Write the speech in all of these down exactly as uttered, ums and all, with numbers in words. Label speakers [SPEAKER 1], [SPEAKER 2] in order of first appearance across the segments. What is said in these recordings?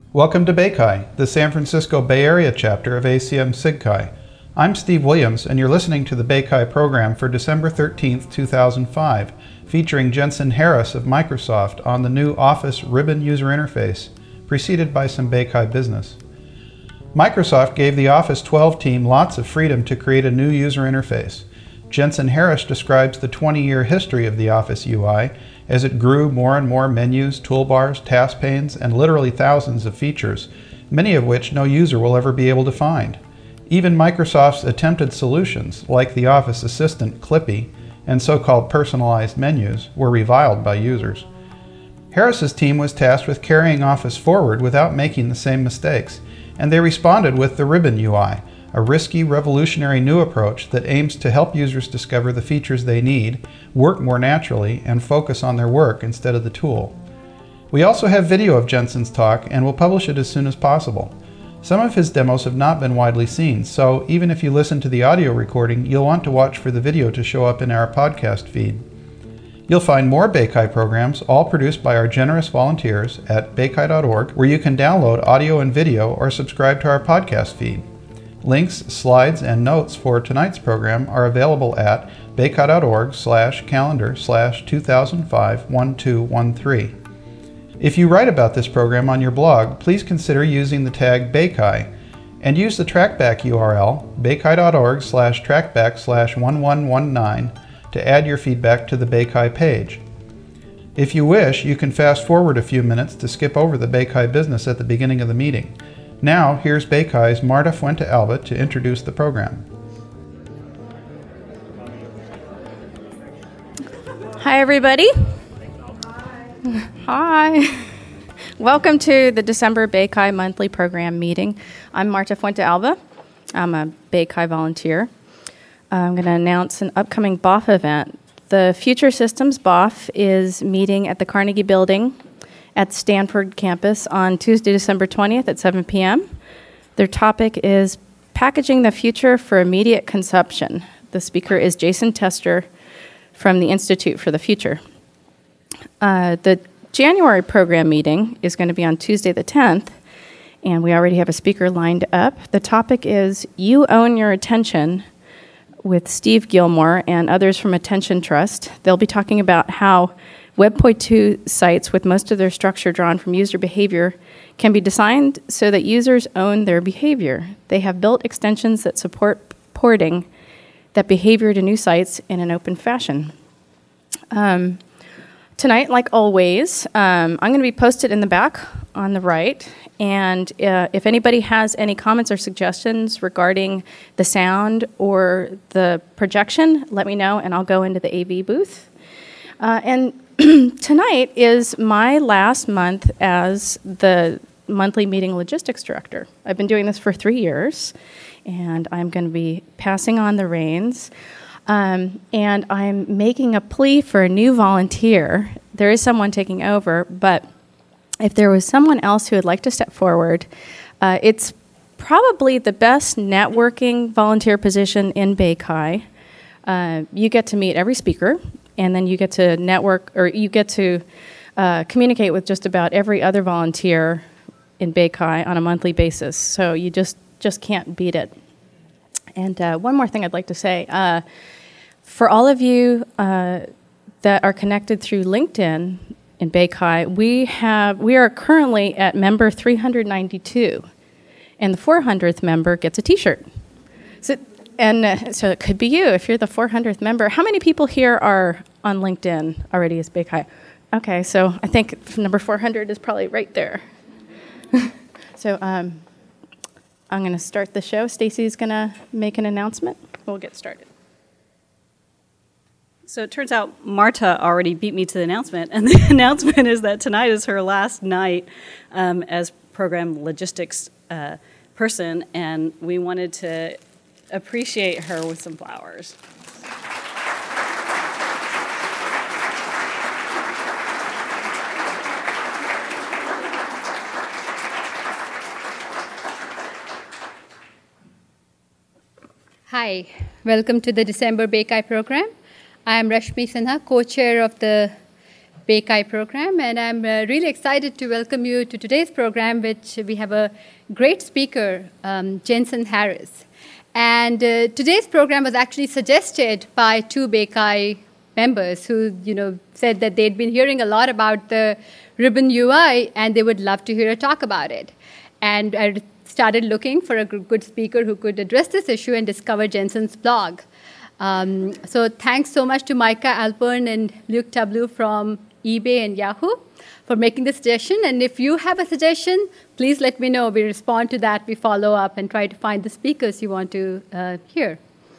[SPEAKER 1] Welcome to BayChi, the San Francisco Bay Area chapter of A C M SIGCHI. I'm Steve Williams, and you're listening to the BayChi program for December thirteenth, two thousand five, featuring Jensen Harris of Microsoft on the new Office Ribbon user interface, preceded by some BayChi business. Microsoft gave the Office twelve team lots of freedom to create a new user interface. Jensen Harris describes the twenty-year history of the Office U I as it grew more and more menus, toolbars, task panes, and literally thousands of features, many of which no user will ever be able to find. Even Microsoft's attempted solutions, like the Office Assistant Clippy and so-called personalized menus, were reviled by users. Harris's team was tasked with carrying Office forward without making the same mistakes, and they responded with the Ribbon U I, a risky, revolutionary new approach that aims to help users discover the features they need, work more naturally, and focus on their work instead of the tool. We also have video of Jensen's talk, and will publish it as soon as possible. Some of his demos have not been widely seen, so even if you listen to the audio recording, you'll want to watch for the video to show up in our podcast feed. You'll find more BayChi programs, all produced by our generous volunteers, at baychi dot org, where you can download audio and video or subscribe to our podcast feed. Links, slides, and notes for tonight's program are available at baychi dot org slash calendar slash two thousand five dash twelve thirteen. If you write about this program on your blog, please consider using the tag BayChi and use the trackback U R L baychi dot org slash trackback slash one one one nine to add your feedback to the BayChi page. If you wish, you can fast forward a few minutes to skip over the BayChi business at the beginning of the meeting. Now, here's BayChi's Marta Fuente-Alba to introduce the program.
[SPEAKER 2] Hi, everybody. Hi. Welcome to the December BayChi monthly program meeting. I'm Marta Fuente-Alba. I'm a BayChi volunteer. I'm going to announce an upcoming B O F event. The Future Systems B O F is meeting at the Carnegie Building at Stanford campus on Tuesday, December twentieth at seven p m Their topic is Packaging the Future for Immediate Consumption. The speaker is Jason Tester from the Institute for the Future. Uh, the January program meeting is going to be on Tuesday the tenth, and we already have a speaker lined up. The topic is You Own Your Attention with Steve Gilmore and others from Attention Trust. They'll be talking about how Web two point two sites with most of their structure drawn from user behavior can be designed so that users own their behavior. They have built extensions that support porting that behavior to new sites in an open fashion. Um, tonight, like always, um, I'm going to be posted in the back on the right, and uh, if anybody has any comments or suggestions regarding the sound or the projection, let me know, and I'll go into the A V booth. Uh, and tonight is my last month as the monthly meeting logistics director. I've been doing this for three years, and I'm going to be passing on the reins. Um, and I'm making a plea for a new volunteer. There is someone taking over, but if there was someone else who would like to step forward, uh, it's probably the best networking volunteer position in BayChi. Uh, you get to meet every speaker, and then you get to network, or you get to uh, communicate with just about every other volunteer in BayChi on a monthly basis. So you just, just can't beat it. And uh, one more thing I'd like to say. Uh, for all of you uh, that are connected through LinkedIn in BayChi, we have we are currently at member three hundred ninety-two, and the four hundredth member gets a T-shirt. So, and uh, so it could be you if you're the four hundredth member. How many people here are on LinkedIn already as BayChi? Okay, so I think number four hundred is probably right there. So um, I'm going to start the show. Stacy's going to make an announcement. We'll get started.
[SPEAKER 3] So it turns out Marta already beat me to the announcement, and the announcement is that tonight is her last night um, as program logistics uh, person, and we wanted to appreciate her with some flowers.
[SPEAKER 4] Hi, welcome to the December BayChi program. I am Rashmi Sinha, co-chair of the BayChi program, and I'm uh, really excited to welcome you to today's program, which we have a great speaker, um, Jensen Harris. And uh, today's program was actually suggested by two BayChi members who, you know, said that they'd been hearing a lot about the Ribbon U I, and they would love to hear a talk about it. And I started looking for a good speaker who could address this issue and discover Jensen's blog. Um, so thanks so much to Micah Alpern and Luke Tableau from eBay and Yahoo for making the suggestion. And if you have a suggestion, please let me know. We respond to that, we follow up, and try to find the speakers you want to uh, hear.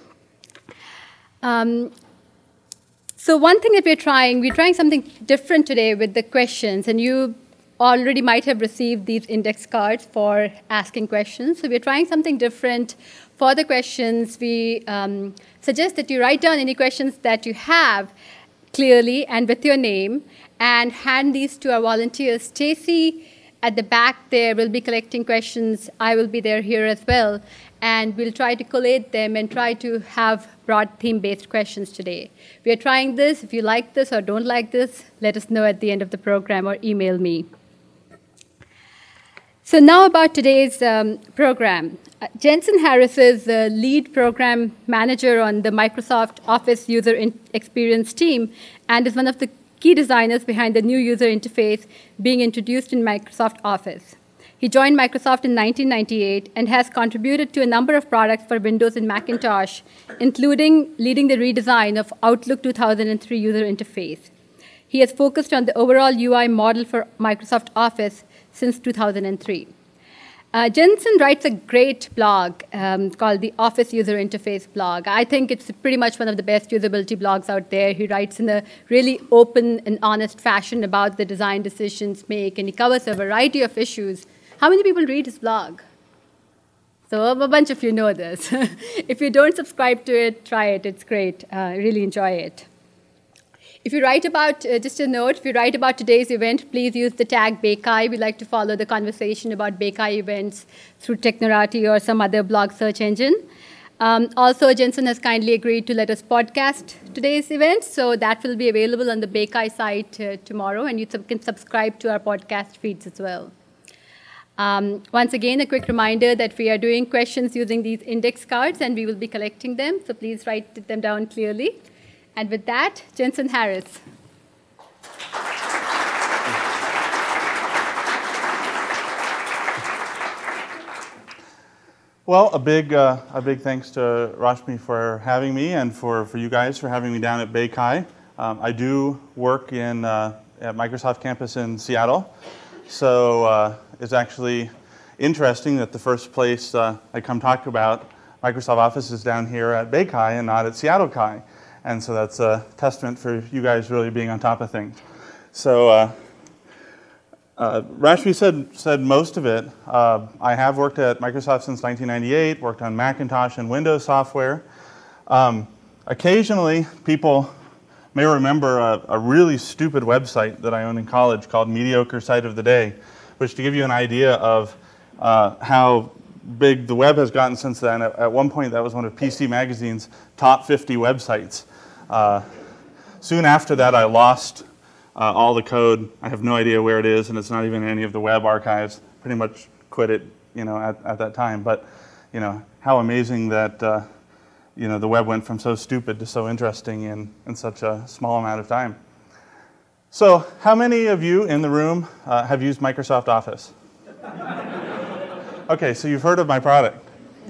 [SPEAKER 4] Um, so one thing that we're trying, we're trying something different today with the questions. And you already might have received these index cards for asking questions. So we're trying something different for the questions. We um, suggest that you write down any questions that you have clearly and with your name, and hand these to our volunteers. Stacy at the back there will be collecting questions. I will be there here as well. And we'll try to collate them and try to have broad theme-based questions today. We are trying this. If you like this or don't like this, let us know at the end of the program or email me. So now about today's um, program. Uh, Jensen Harris is the lead program manager on the Microsoft Office user in experience team and is one of the key designers behind the new user interface being introduced in Microsoft Office. He joined Microsoft in nineteen ninety-eight and has contributed to a number of products for Windows and Macintosh, including leading the redesign of Outlook two thousand three user interface. He has focused on the overall U I model for Microsoft Office since two thousand three. Uh, Jensen writes a great blog um, called the Office User Interface blog. I think it's pretty much one of the best usability blogs out there. He writes in a really open and honest fashion about the design decisions made, and he covers a variety of issues. How many people read his blog? So a bunch of you know this. If you don't subscribe to it, try it. It's great. Uh, I really enjoy it. If you write about, uh, just a note, if you write about today's event, please use the tag BayChi. We like to follow the conversation about BayChi events through Technorati or some other blog search engine. Um, also, Jensen has kindly agreed to let us podcast today's event, so that will be available on the BayChi site uh, tomorrow, and you sub- can subscribe to our podcast feeds as well. Um, once again, a quick reminder that we are doing questions using these index cards, and we will be collecting them, so please write them down clearly. And with that, Jensen Harris.
[SPEAKER 5] Well, a big, uh, a big thanks to Rashmi for having me, and for, for you guys for having me down at BayChi. Um, I do work in uh, at Microsoft campus in Seattle, so uh, it's actually interesting that the first place uh, I come talk about Microsoft Office is down here at BayChi and not at Seattle Chi. And so that's a testament for you guys really being on top of things. So uh, uh, Rashmi said, said most of it. Uh, I have worked at Microsoft since nineteen ninety-eight, worked on Macintosh and Windows software. Um, occasionally, people may remember a, a really stupid website that I owned in college called Mediocre Site of the Day, which, to give you an idea of uh, how big the web has gotten since then, at, at one point that was one of P C Magazine's top fifty websites. Uh, soon after that, I lost uh, all the code. I have no idea where it is, and it's not even in any of the web archives. Pretty much quit it, you know, at, at that time. But, you know, how amazing that, uh, you know, the web went from so stupid to so interesting in, in such a small amount of time. So, how many of you in the room uh, have used Microsoft Office? Okay, so you've heard of my product.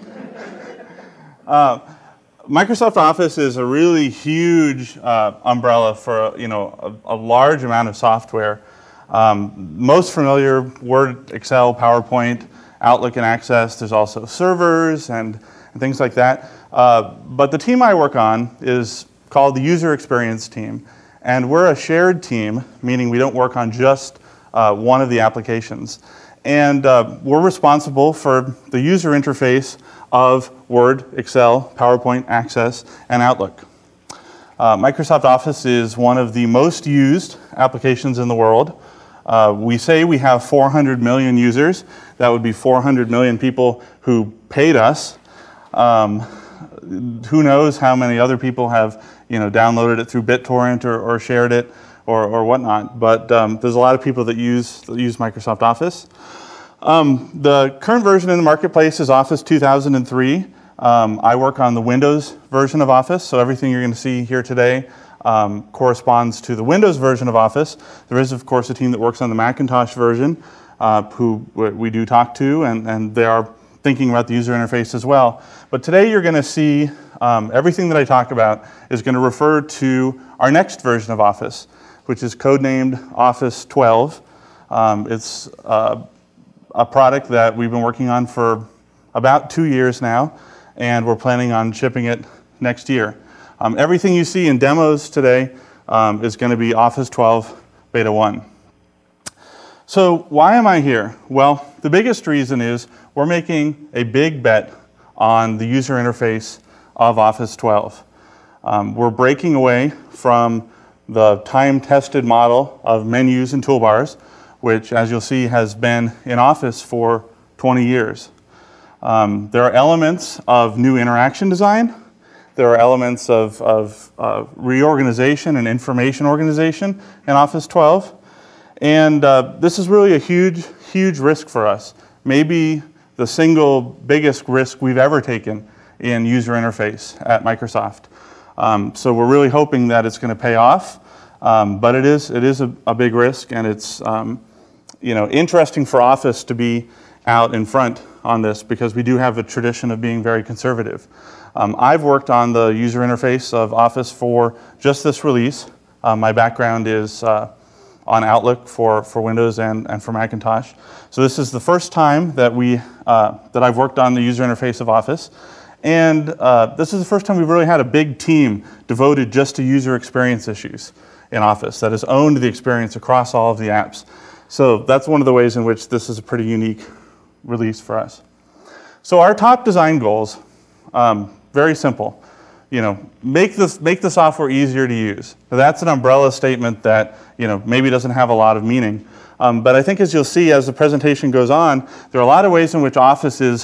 [SPEAKER 5] Uh, Microsoft Office is a really huge uh, umbrella for, you know, a, a large amount of software. Um, most familiar, Word, Excel, PowerPoint, Outlook, and Access. There's also servers and, and things like that. Uh, but the team I work on is called the User Experience Team. And we're a shared team, meaning we don't work on just uh, one of the applications. And uh, we're responsible for the user interface of Word, Excel, PowerPoint, Access, and Outlook. Uh, Microsoft Office is one of the most used applications in the world. Uh, we say we have four hundred million users. That would be four hundred million people who paid us. Um, who knows how many other people have, you know, downloaded it through BitTorrent or, or shared it. or, or whatnot. But um, there's a lot of people that use, that use Microsoft Office. Um, the current version in the marketplace is Office two thousand three. Um, I work on the Windows version of Office, so everything you're going to see here today um, corresponds to the Windows version of Office. There is, of course, a team that works on the Macintosh version, uh, who we do talk to, and, and they are thinking about the user interface as well. But today you're going to see um, everything that I talk about is going to refer to our next version of Office, which is codenamed Office twelve. Um, it's uh, a product that we've been working on for about two years now, and we're planning on shipping it next year. Um, everything you see in demos today um, is going to be Office twelve Beta one. So why am I here? Well, the biggest reason is we're making a big bet on the user interface of Office twelve. Um, we're breaking away from the time-tested model of menus and toolbars, which, as you'll see, has been in Office for twenty years. Um, there are elements of new interaction design. There are elements of, of uh, reorganization and information organization in Office twelve. And uh, this is really a huge, huge risk for us. Maybe the single biggest risk we've ever taken in user interface at Microsoft. Um, so we're really hoping that it's going to pay off. Um, but it is, it is a, a big risk, and it's um, you know, interesting for Office to be out in front on this, because we do have a tradition of being very conservative. Um, I've worked on the user interface of Office for just this release. Uh, my background is uh, on Outlook for, for Windows and, and for Macintosh. So this is the first time that, we, uh, that I've worked on the user interface of Office. And uh, this is the first time we've really had a big team devoted just to user experience issues in Office that has owned the experience across all of the apps. So that's one of the ways in which this is a pretty unique release for us. So our top design goals, um, very simple. You know, make this make the software easier to use. Now, that's an umbrella statement that, you know, maybe doesn't have a lot of meaning. Um, but I think, as you'll see as the presentation goes on, there are a lot of ways in which Office is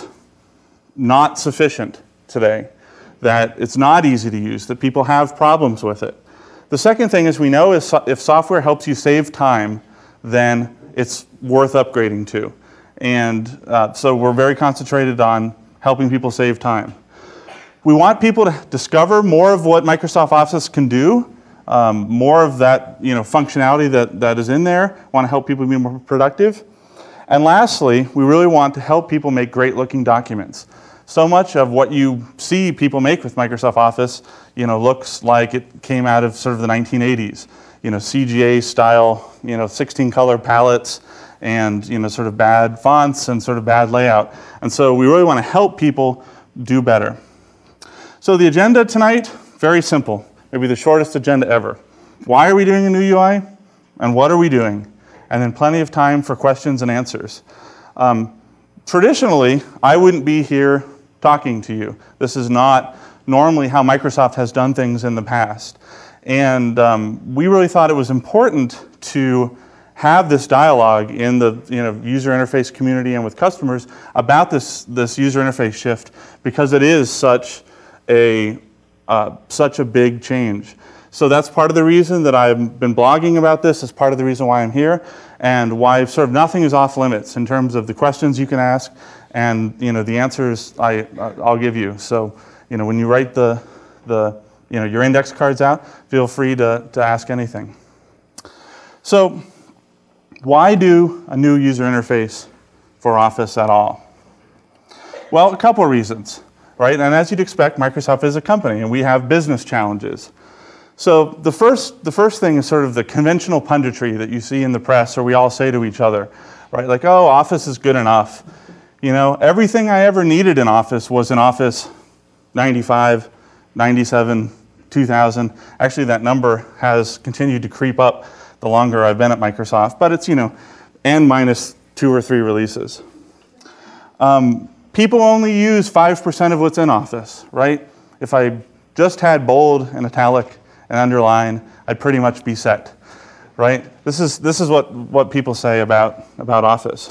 [SPEAKER 5] not sufficient today, that it's not easy to use, that people have problems with it. The second thing is, we know is so if software helps you save time, then it's worth upgrading to. And uh, so we're very concentrated on helping people save time. We want people to discover more of what Microsoft Office can do, um, more of that, you know, functionality that, that is in there. We want to help people be more productive. And lastly, we really want to help people make great looking documents. So much of what you see people make with Microsoft Office, you know, looks like it came out of sort of the nineteen eighties. You know, C G A style, you know, sixteen color palettes, and, you know, sort of bad fonts and sort of bad layout. And so we really want to help people do better. So the agenda tonight, very simple. Maybe the shortest agenda ever. Why are we doing a new U I? And what are we doing? And then plenty of time for questions and answers. Um, traditionally, I wouldn't be here talking to you. This is not normally how Microsoft has done things in the past. And um, we really thought it was important to have this dialogue in the, you know, user interface community and with customers about this, this user interface shift, because it is such a, uh, such a big change. So that's part of the reason that I've been blogging about this. It's part of the reason why I'm here, and why sort of nothing is off limits in terms of the questions you can ask and, you know, the answers I, I'll give you. So, you know, when you write the, the you know, your index cards out, feel free to, to ask anything. So why do a new user interface for Office at all? Well, a couple of reasons, right? And as you'd expect, Microsoft is a company, and we have business challenges. So the first, the first thing is sort of the conventional punditry that you see in the press, or we all say to each other, right? Like, oh, Office is good enough. You know, everything I ever needed in Office was in Office ninety-five, ninety-seven, two thousand. Actually, that number has continued to creep up the longer I've been at Microsoft, but it's, you know, n minus two or three releases. Um, people only use five percent of what's in Office, right? If I just had bold and italic and underline, I'd pretty much be set, right? This is, this is what, what people say about, about Office.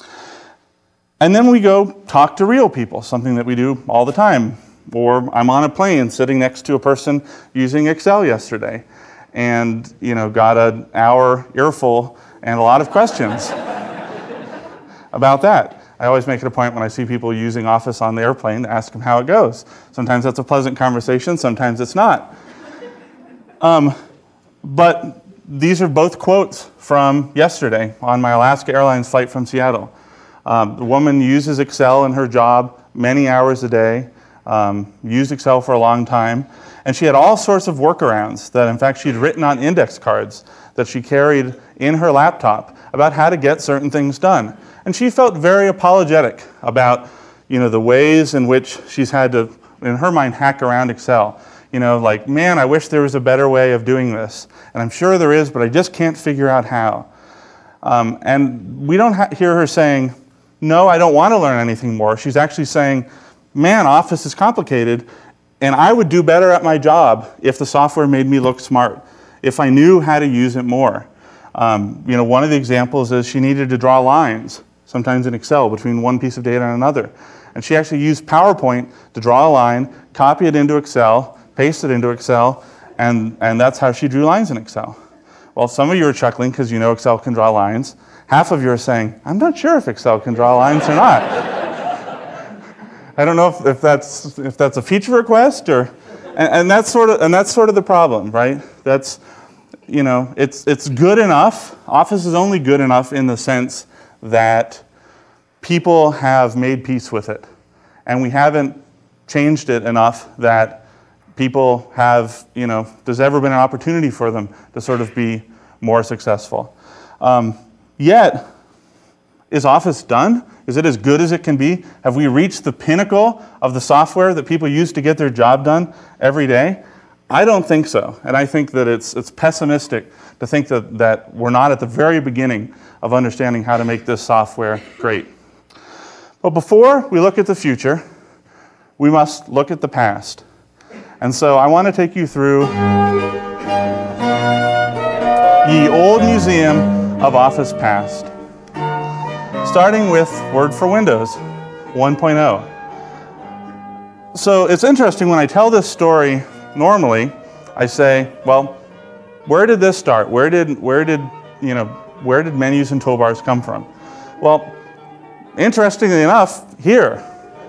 [SPEAKER 5] And then we go talk to real people, something that we do all the time. Or I'm on a plane sitting next to a person using Excel yesterday. and you know, got an hour earful and a lot of questions about that. I always make it a point when I see people using Office on the airplane to ask them how it goes. Sometimes that's a pleasant conversation, sometimes it's not. Um, but these are both quotes from yesterday on my Alaska Airlines flight from Seattle. Um, the woman uses Excel in her job many hours a day, um, used Excel for a long time, and she had all sorts of workarounds that in fact she'd written on index cards that she carried in her laptop about how to get certain things done. And she felt very apologetic about, you know, the ways in which she's had to, in her mind, hack around Excel. You know, like, man, I wish there was a better way of doing this. And I'm sure there is, but I just can't figure out how. Um, and we don't ha- hear her saying, no, I don't want to learn anything more. She's actually saying, man, Office is complicated, and I would do better at my job if the software made me look smart, if I knew how to use it more. Um, you know, one of the examples is she needed to draw lines, sometimes in Excel, between one piece of data and another. And she actually used PowerPoint to draw a line, copy it into Excel, paste it into Excel, and, and that's how she drew lines in Excel. Well, some of you are chuckling because you know Excel can draw lines. Half of you are saying, I'm not sure if Excel can draw lines or not. I don't know if, if, that's, if that's a feature request, or, and, and, that's sort of, and that's sort of the problem, right? That's, you know, it's, it's good enough. Office is only good enough in the sense that people have made peace with it. And we haven't changed it enough that people have, you know, there's ever been an opportunity for them to sort of be more successful. Um, yet, is Office done? Is it as good as it can be? Have we reached the pinnacle of the software that people use to get their job done every day? I don't think so. And I think that it's, it's pessimistic to think that, that we're not at the very beginning of understanding how to make this software great. But before we look at the future, we must look at the past. And so I want to take you through the old museum of Office past, starting with Word for Windows one point oh. So it's interesting when I tell this story normally, I say, well, where did this start? Where did, where did, you know, where did menus and toolbars come from? Well, interestingly enough, here.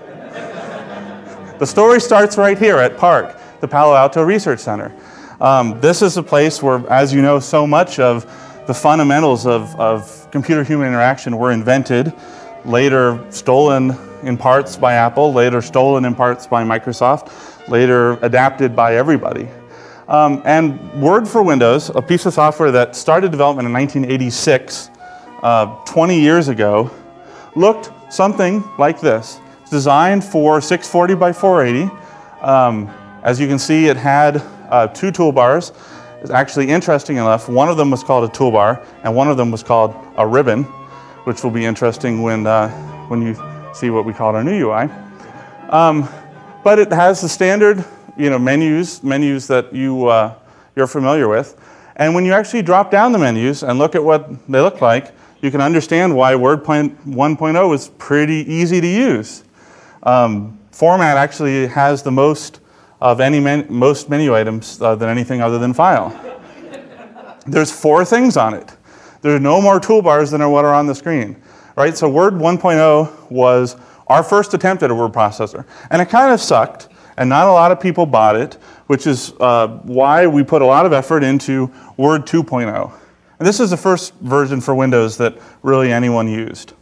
[SPEAKER 5] The story starts right here at PARC, the Palo Alto Research Center. Um, this is a place where, as you know, so much of the fundamentals of, of computer-human interaction were invented, later stolen in parts by Apple, later stolen in parts by Microsoft, later adapted by everybody. Um, and Word for Windows, a piece of software that started development in nineteen eighty-six, uh, twenty years ago, looked something like this. It's designed for six forty by four eighty. Um, as you can see, it had uh, two toolbars. It's actually interesting enough, one of them was called a toolbar, and one of them was called a ribbon, which will be interesting when, uh, when you see what we call our new U I. Um, but it has the standard, you know, menus, menus that you, uh, you're familiar with. And when you actually drop down the menus and look at what they look like, you can understand why Word one point oh is pretty easy to use. Um, format actually has the most of any men most menu items uh, than anything other than File. There's four things on it. There are no more toolbars than are what are on the screen, right? So Word one point oh was our first attempt at a word processor, and it kind of sucked, and not a lot of people bought it, which is uh, why we put a lot of effort into Word two point oh. And this is the first version for Windows that really anyone used.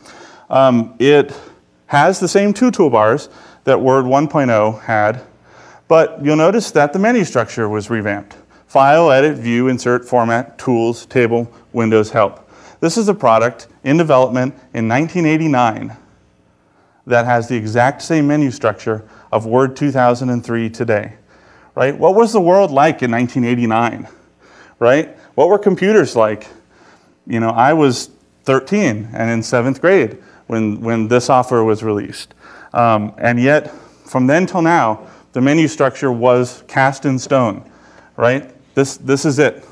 [SPEAKER 5] Um, it has the same two toolbars that Word one point oh had, but you'll notice that the menu structure was revamped. File, Edit, View, Insert, Format, Tools, Table, Windows, Help. This is a product in development in nineteen eighty-nine that has the exact same menu structure of Word two thousand three today, right? What was the world like in nineteen eighty-nine, right? What were computers like? You know, I was thirteen and in seventh grade when, when this software was released. Um, and yet, from then till now, the menu structure was cast in stone, right? This, this is it.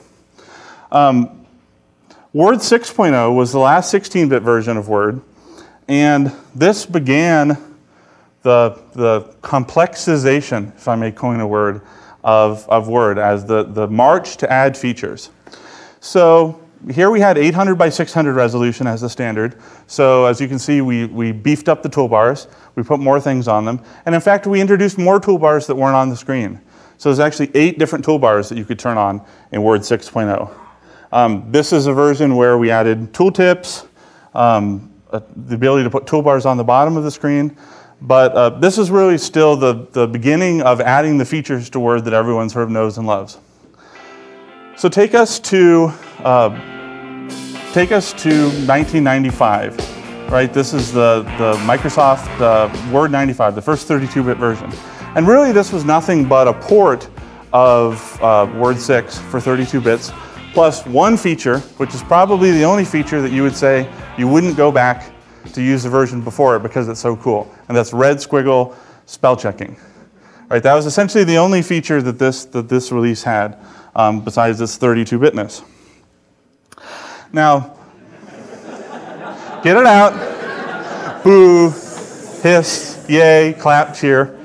[SPEAKER 5] Um, Word six point oh was the last sixteen bit version of Word, and this began the, the complexization, if I may coin a word, of, of Word as the, the march to add features. So here we had eight hundred by six hundred resolution as the standard. So as you can see, we, we beefed up the toolbars. We put more things on them. And in fact, we introduced more toolbars that weren't on the screen. So there's actually eight different toolbars that you could turn on in Word six point oh. Um, this is a version where we added tooltips, um, uh, the ability to put toolbars on the bottom of the screen. But uh, this is really still the, the beginning of adding the features to Word that everyone sort of knows and loves. So take us to, uh, take us to nineteen ninety-five, right? This is the, the Microsoft uh, Word ninety-five, the first thirty-two bit version. And really this was nothing but a port of uh, Word six for thirty-two bits, plus one feature, which is probably the only feature that you would say you wouldn't go back to use the version before it because it's so cool, and that's red squiggle spell checking. Right, that was essentially the only feature that this, that this release had, um, besides its thirty-two bitness. Now, get it out, boo, hiss, yay, clap, cheer.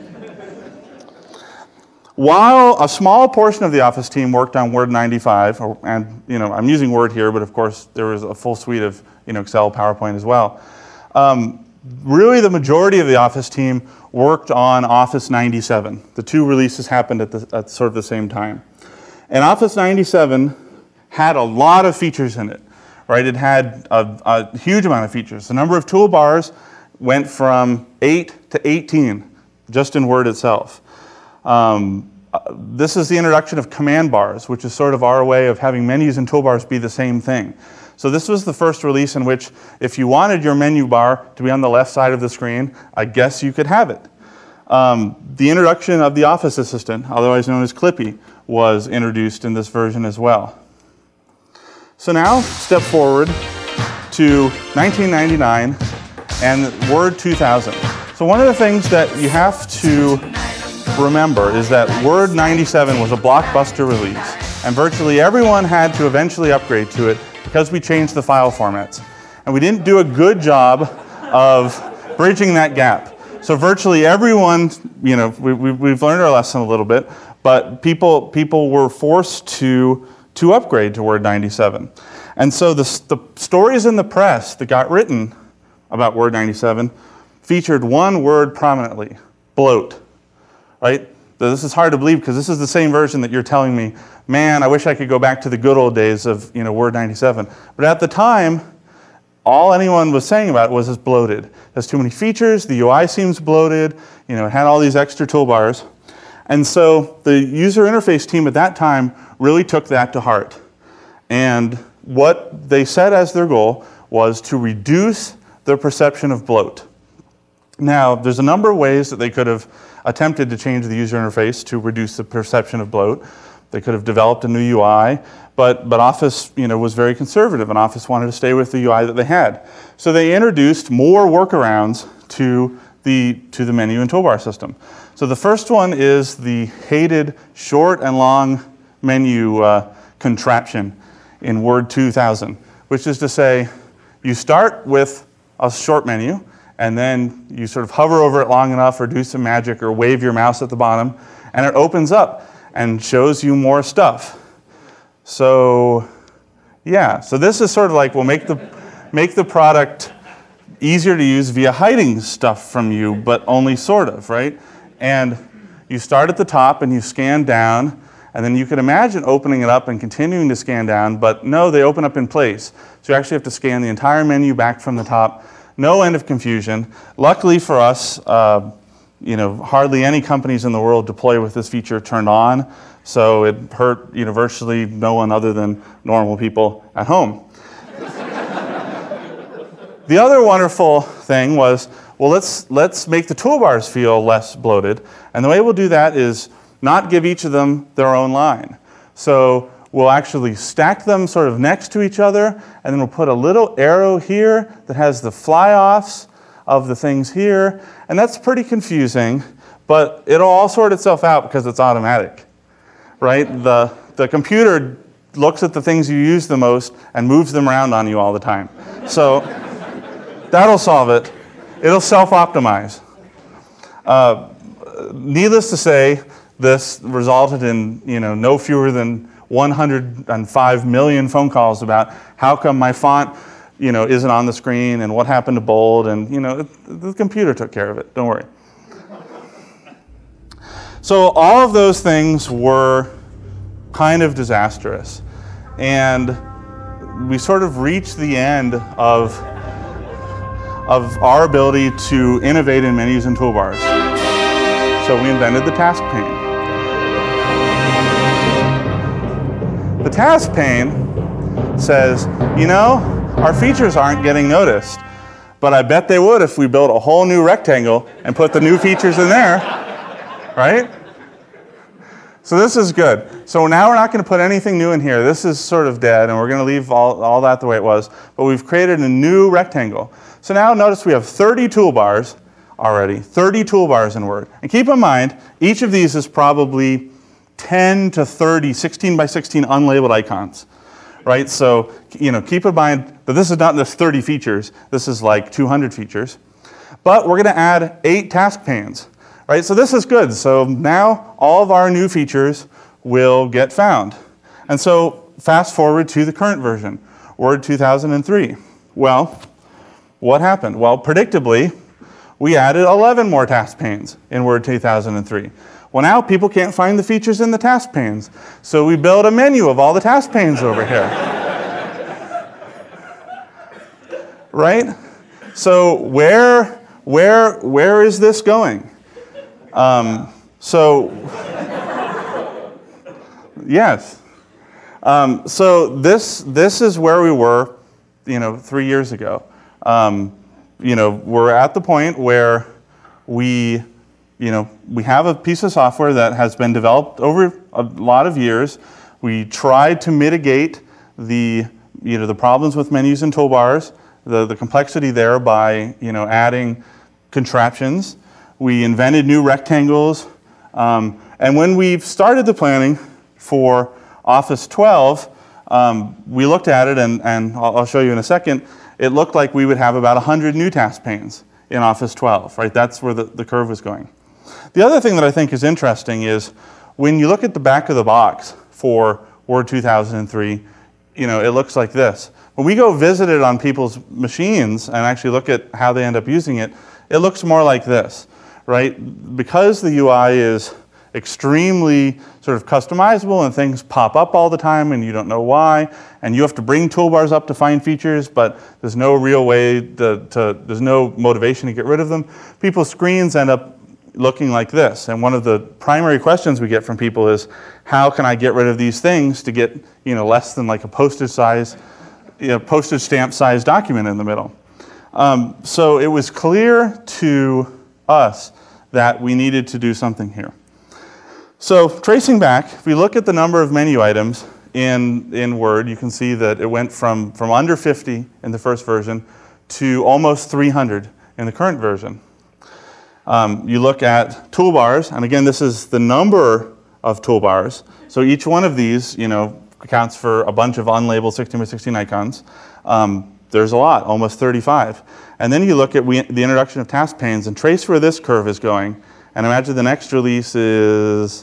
[SPEAKER 5] While a small portion of the Office team worked on Word ninety-five, or, and you know, I'm using Word here, but of course there was a full suite of you know, Excel, PowerPoint as well. Um, really the majority of the Office team worked on Office ninety-seven. The two releases happened at, the, at sort of the same time. And Office ninety-seven had a lot of features in it, right? It had a, a huge amount of features. The number of toolbars went from eight to eighteen, just in Word itself. Um, this is the introduction of command bars, which is sort of our way of having menus and toolbars be the same thing. So this was the first release in which if you wanted your menu bar to be on the left side of the screen, I guess you could have it. Um, the introduction of the Office Assistant, otherwise known as Clippy, was introduced in this version as well. So now, step forward to nineteen ninety-nine and Word two thousand. So one of the things that you have to remember is that Word ninety-seven was a blockbuster release, and virtually everyone had to eventually upgrade to it because we changed the file formats. And we didn't do a good job of bridging that gap. So virtually everyone, you know, we, we, we've learned our lesson a little bit, but people, people were forced to, to upgrade to Word ninety-seven. And so the, the stories in the press that got written about Word ninety-seven featured one word prominently: bloat. Right? This is hard to believe because this is the same version that you're telling me, man, I wish I could go back to the good old days of you know, Word ninety-seven. But at the time, all anyone was saying about it was it's bloated. It has too many features, the U I seems bloated, you know, it had all these extra toolbars. And so the user interface team at that time really took that to heart. And what they set as their goal was to reduce the perception of bloat. Now, there's a number of ways that they could have attempted to change the user interface to reduce the perception of bloat. They could have developed a new U I, but, but Office you know, was very conservative, and Office wanted to stay with the U I that they had. So they introduced more workarounds to the, to the menu and toolbar system. So the first one is the hated short and long menu uh, contraption in Word two thousand, which is to say, you start with a short menu, and then you sort of hover over it long enough or do some magic or wave your mouse at the bottom, and it opens up and shows you more stuff. So yeah, so this is sort of like, we'll make the, make the product easier to use via hiding stuff from you, but only sort of, right? And you start at the top and you scan down, and then you can imagine opening it up and continuing to scan down, but no, they open up in place. So you actually have to scan the entire menu back from the top. No end of confusion. Luckily for us, uh, you know, hardly any companies in the world deploy with this feature turned on, so it hurt you know, virtually no one other than normal people at home. The other wonderful thing was, well, let's, let's make the toolbars feel less bloated, and the way we'll do that is not give each of them their own line. So we'll actually stack them sort of next to each other, and then we'll put a little arrow here that has the fly-offs of the things here, and that's pretty confusing, but it'll all sort itself out because it's automatic, right? The, the computer looks at the things you use the most and moves them around on you all the time. So that'll solve it. It'll self-optimize. Uh, needless to say, this resulted in, you know, no fewer than one hundred five million phone calls about how come my font, you know, isn't on the screen and what happened to bold, and, you know, it, the computer took care of it, don't worry. So all of those things were kind of disastrous. And we sort of reached the end of, of our ability to innovate in menus and toolbars. So we invented the task pane. The task pane says, you know, our features aren't getting noticed, but I bet they would if we built a whole new rectangle and put the new features in there, right? So this is good. So now we're not going to put anything new in here. This is sort of dead, and we're going to leave all, all that the way it was. But we've created a new rectangle. So now notice we have thirty toolbars already, thirty toolbars in Word. And keep in mind, each of these is probably ten to thirty, sixteen by sixteen unlabeled icons, right? So, you know, keep in mind that this is not just thirty features. This is like two hundred features. But we're going to add eight task panes. Right, so this is good. So now all of our new features will get found. And so fast forward to the current version, Word two thousand three. Well, what happened? Well, predictably, we added eleven more task panes in Word two thousand three. Well, now people can't find the features in the task panes. So we build a menu of all the task panes over here. Right? So where, where, where is this going? Um, so, yes. Um, so this this is where we were, you know, three years ago. Um, you know, we're at the point where we, you know, we have a piece of software that has been developed over a lot of years. We tried to mitigate the, you know, the problems with menus and toolbars, the the complexity there by, you know, adding contraptions. We invented new rectangles, um, and when we started the planning for Office twelve, um, we looked at it, and, and I'll, I'll show you in a second, it looked like we would have about one hundred new task panes in Office twelve, right? That's where the, the curve was going. The other thing that I think is interesting is when you look at the back of the box for Word two thousand three, you know, it looks like this. When we go visit it on people's machines and actually look at how they end up using it, it looks more like this. Right? Because the U I is extremely sort of customizable and things pop up all the time and you don't know why, and you have to bring toolbars up to find features, but there's no real way to, to there's no motivation to get rid of them, people's screens end up looking like this. And one of the primary questions we get from people is, how can I get rid of these things to get, you know, less than like a postage size, you know, postage stamp size document in the middle? Um, so it was clear to us that we needed to do something here. So tracing back, if we look at the number of menu items in, in Word, you can see that it went from, from under fifty in the first version to almost three hundred in the current version. Um, you look at toolbars, and again, this is the number of toolbars. So each one of these, you know, accounts for a bunch of unlabeled sixteen by sixteen icons. Um, there's a lot, almost thirty-five. And then you look at we, the introduction of task panes and trace where this curve is going, and imagine the next release is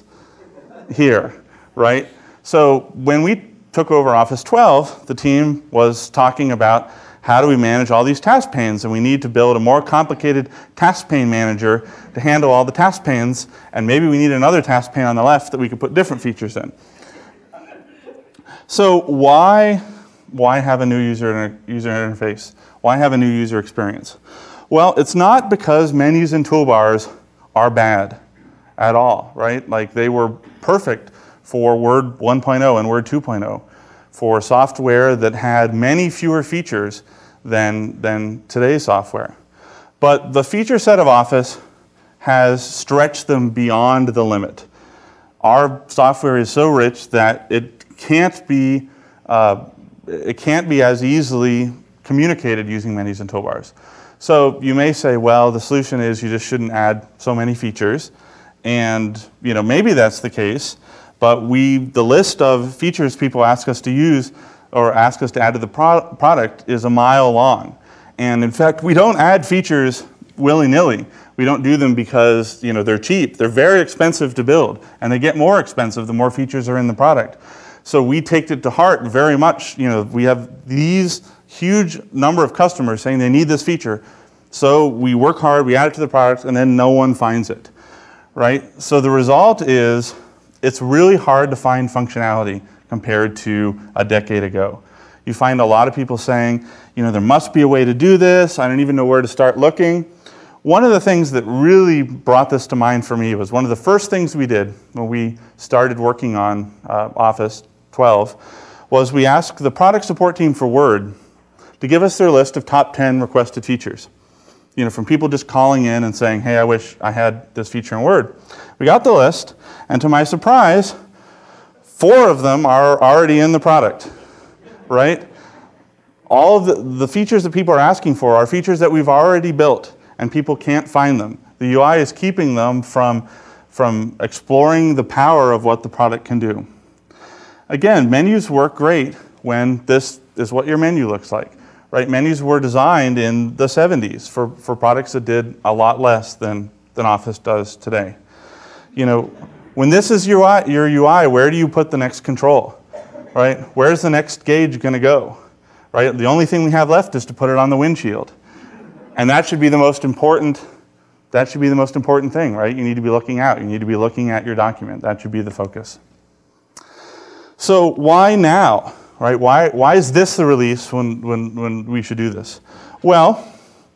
[SPEAKER 5] here, right? So when we took over Office twelve, the team was talking about how do we manage all these task panes, and we need to build a more complicated task pane manager to handle all the task panes, and maybe we need another task pane on the left that we could put different features in. So why, why have a new user, user interface? Why have a new user experience? Well, it's not because menus and toolbars are bad at all, right? Like they were perfect for Word one point oh and Word two point oh, for software that had many fewer features than, than today's software. But the feature set of Office has stretched them beyond the limit. Our software is so rich that it can't be, uh, it can't be as easily communicated using menus and toolbars. So you may say, well, the solution is you just shouldn't add so many features. And you know, maybe that's the case, but we, the list of features people ask us to use or ask us to add to the pro product is a mile long. And in fact, we don't add features willy-nilly. We don't do them because, you know, they're cheap. They're very expensive to build, and they get more expensive the more features are in the product. So we take it to heart very much. You know, we have these huge number of customers saying they need this feature. So we work hard, we add it to the product, and then no one finds it, right? So the result is it's really hard to find functionality compared to a decade ago. You find a lot of people saying, you know, there must be a way to do this. I don't even know where to start looking. One of the things that really brought this to mind for me was one of the first things we did when we started working on uh, Office twelve was we asked the product support team for Word to give us their list of top ten requested features. You know, from people just calling in and saying, hey, I wish I had this feature in Word. We got the list, and to my surprise, four of them are already in the product, right? All of the, the features that people are asking for are features that we've already built, and people can't find them. The U I is keeping them from, from exploring the power of what the product can do. Again, menus work great when this is what your menu looks like. Right, menus were designed in the seventies for, for products that did a lot less than, than Office does today. You know, when this is your U I, your U I, where do you put the next control? Right? Where's the next gauge going to go? Right? The only thing we have left is to put it on the windshield. And that should be the most important, that should be the most important thing, right? You need to be looking out. You need to be looking at your document. That should be the focus. So why now? Right? Why, why is this the release when, when, when we should do this? Well,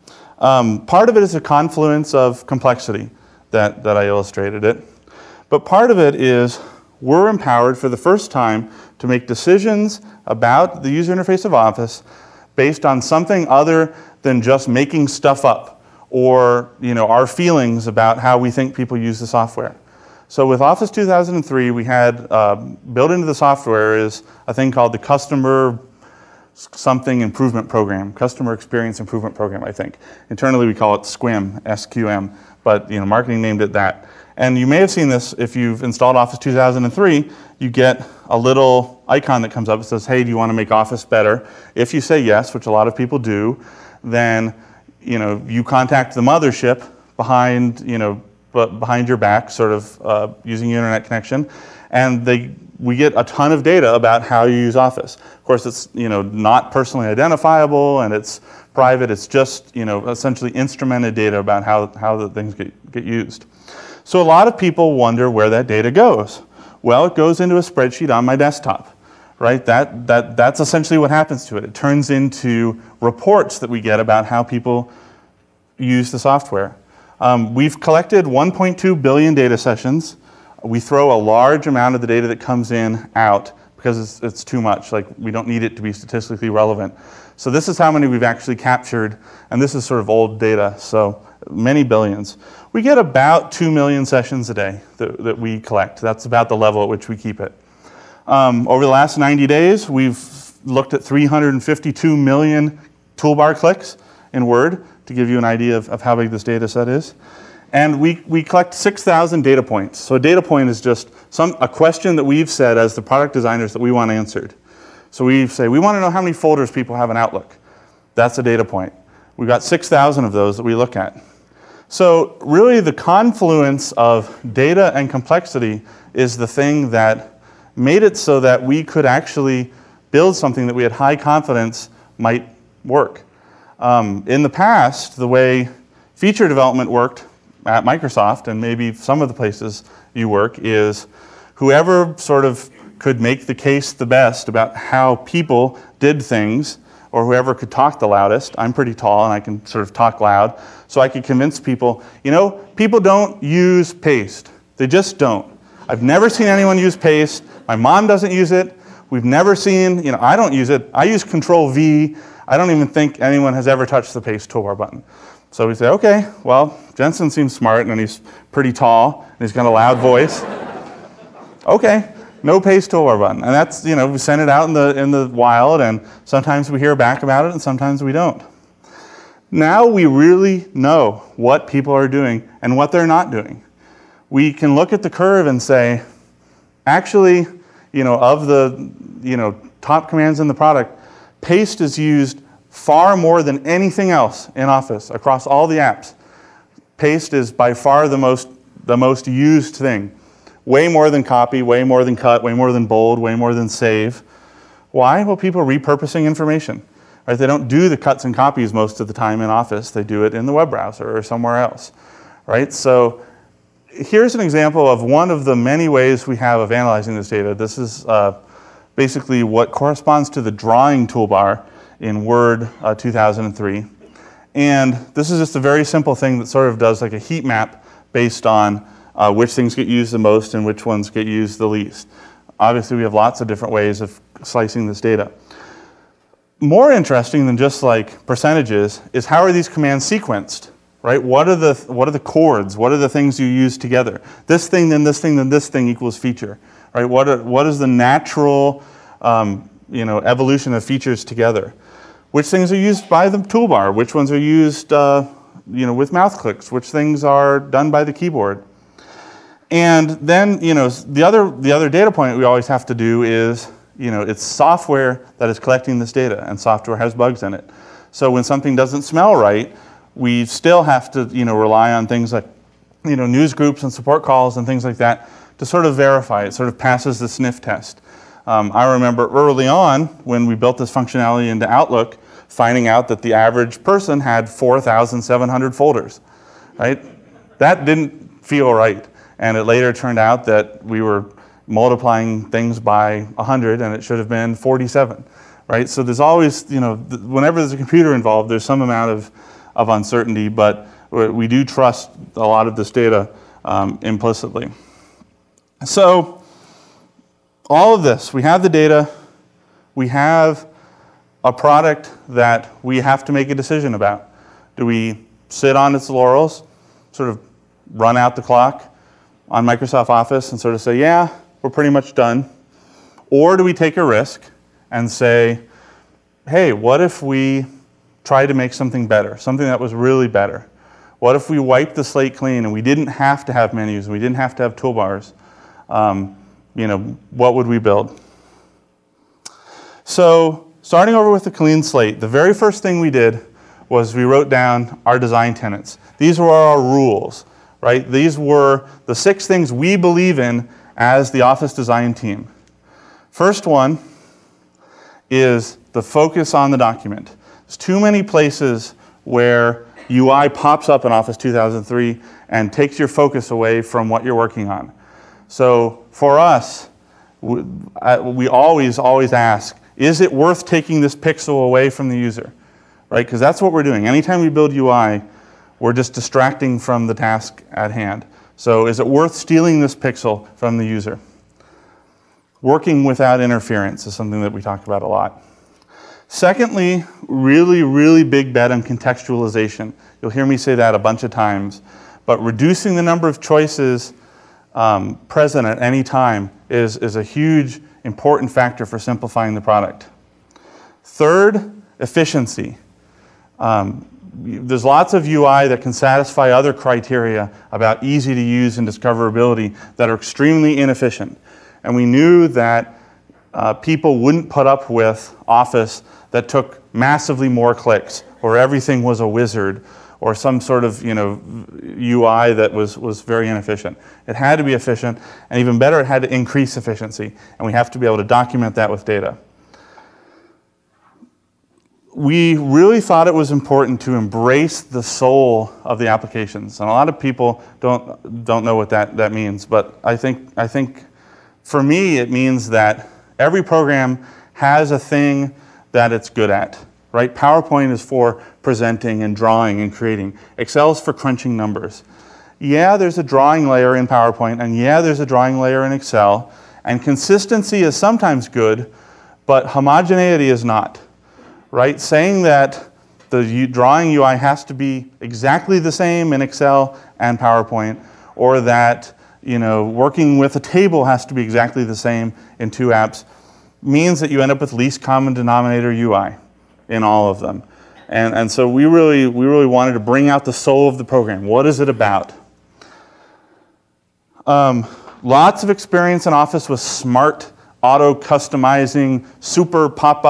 [SPEAKER 5] um, part of it is a confluence of complexity that, that I illustrated it. But part of it is we're empowered for the first time to make decisions about the user interface of Office based on something other than just making stuff up or, you know, our feelings about how we think people use the software. So with Office two thousand three, we had uh, built into the software is a thing called the Customer Something Improvement Program, Customer Experience Improvement Program, I think. Internally, we call it S Q M, S Q M, but you know, marketing named it that. And you may have seen this if you've installed Office two thousand three. You get a little icon that comes up that says, "Hey, do you want to make Office better?" If you say yes, which a lot of people do, then you know you contact the mothership behind you know. but behind your back, sort of uh, using your internet connection, and they, we get a ton of data about how you use Office. Of course, it's you know not personally identifiable and it's private. It's just you know essentially instrumented data about how how the things get get used. So a lot of people wonder where that data goes. Well, it goes into a spreadsheet on my desktop, right? That that that's essentially what happens to it. It turns into reports that we get about how people use the software. Um, we've collected one point two billion data sessions. We throw a large amount of the data that comes in out because it's, it's too much. Like, we don't need it to be statistically relevant. So this is how many we've actually captured, and this is sort of old data, so many billions. We get about two million sessions a day that, that we collect. That's about the level at which we keep it. Um, over the last ninety days, we've looked at three hundred fifty-two million toolbar clicks in Word, to give you an idea of, of how big this data set is. And we, we collect six thousand data points. So a data point is just some, a question that we've said as the product designers that we want answered. So we say, we want to know how many folders people have in Outlook. That's a data point. We've got six thousand of those that we look at. So really the confluence of data and complexity is the thing that made it so that we could actually build something that we had high confidence might work. Um, in the past, the way feature development worked at Microsoft, and maybe some of the places you work, is whoever sort of could make the case the best about how people did things, or whoever could talk the loudest. I'm pretty tall and I can sort of talk loud, so I could convince people, you know, people don't use paste. They just don't. I've never seen anyone use paste. My mom doesn't use it. We've never seen, you know, I don't use it. I use Control V. I don't even think anyone has ever touched the paste toolbar button. So we say, okay, well, Jensen seems smart and he's pretty tall and he's got a loud voice. Okay, no paste toolbar button. And that's, you know, we send it out in the, in the wild, and sometimes we hear back about it and sometimes we don't. Now we really know what people are doing and what they're not doing. We can look at the curve and say, actually, you know, of the, you know, top commands in the product, paste is used far more than anything else in Office across all the apps. paste is by far the most, the most used thing. Way more than copy, way more than cut, way more than bold, way more than save. Why? Well, people are repurposing information. Right? They don't do the cuts and copies most of the time in Office. They do it in the web browser or somewhere else. Right? So here's an example of one of the many ways we have of analyzing this data. This is uh, basically what corresponds to the drawing toolbar in Word uh, two thousand three. And this is just a very simple thing that sort of does like a heat map based on uh, which things get used the most and which ones get used the least. Obviously, we have lots of different ways of slicing this data. More interesting than just like percentages is how are these commands sequenced, right? What are the, what are the chords? What are the things you use together? This thing, then this thing, then this thing equals feature, right? What, are, what is the natural um, you know, evolution of features together? Which things are used by the toolbar? Which ones are used uh, you know, with mouth clicks? Which things are done by the keyboard? And then you know, the, other, the other data point we always have to do is you know, it's software that is collecting this data, and software has bugs in it. So when something doesn't smell right, we still have to you know, rely on things like you know, news groups and support calls and things like that to sort of verify it, sort of passes the sniff test. Um, I remember early on when we built this functionality into Outlook, finding out that the average person had four thousand seven hundred folders, right? That didn't feel right. And it later turned out that we were multiplying things by one hundred and it should have been forty-seven, right? So there's always, you know, th whenever there's a computer involved, there's some amount of, of uncertainty, but we do trust a lot of this data um, implicitly. So, all of this, we have the data, we have a product that we have to make a decision about. Do we sit on its laurels, sort of run out the clock on Microsoft Office and sort of say, yeah, we're pretty much done? Or do we take a risk and say, hey, what if we try to make something better, something that was really better? What if we wiped the slate clean and we didn't have to have menus, and we didn't have to have toolbars? Um, you know, what would we build? So, starting over with the clean slate, the very first thing we did was we wrote down our design tenets. These were our rules, right? These were the six things we believe in as the Office design team. First one is the focus on the document. There's too many places where U I pops up in Office two thousand three and takes your focus away from what you're working on. So for us, we, uh, we always, always ask, is it worth taking this pixel away from the user? Right? Because that's what we're doing. Anytime we build U I, we're just distracting from the task at hand. So is it worth stealing this pixel from the user? Working without interference is something that we talk about a lot. Secondly, really, really big bet on contextualization. You'll hear me say that a bunch of times. But reducing the number of choices um, present at any time is, is a huge, important factor for simplifying the product. Third, efficiency. Um, there's lots of U I that can satisfy other criteria about easy to use and discoverability that are extremely inefficient. And we knew that uh, people wouldn't put up with Office that took massively more clicks, or everything was a wizard, or some sort of you know, U I that was, was very inefficient. It had to be efficient, and even better, it had to increase efficiency, and we have to be able to document that with data. We really thought it was important to embrace the soul of the applications, and a lot of people don't, don't know what that, that means, but I think, I think for me it means that every program has a thing that it's good at. Right? PowerPoint is for presenting and drawing and creating. Excel is for crunching numbers. Yeah, there's a drawing layer in PowerPoint, and yeah, there's a drawing layer in Excel, and consistency is sometimes good, but homogeneity is not. Right? Saying that the drawing U I has to be exactly the same in Excel and PowerPoint, or that you know, working with a table has to be exactly the same in two apps, means that you end up with least common denominator U I in all of them. And, and so we really, we really wanted to bring out the soul of the program. What is it about? Um, lots of experience in Office with smart, auto-customizing, super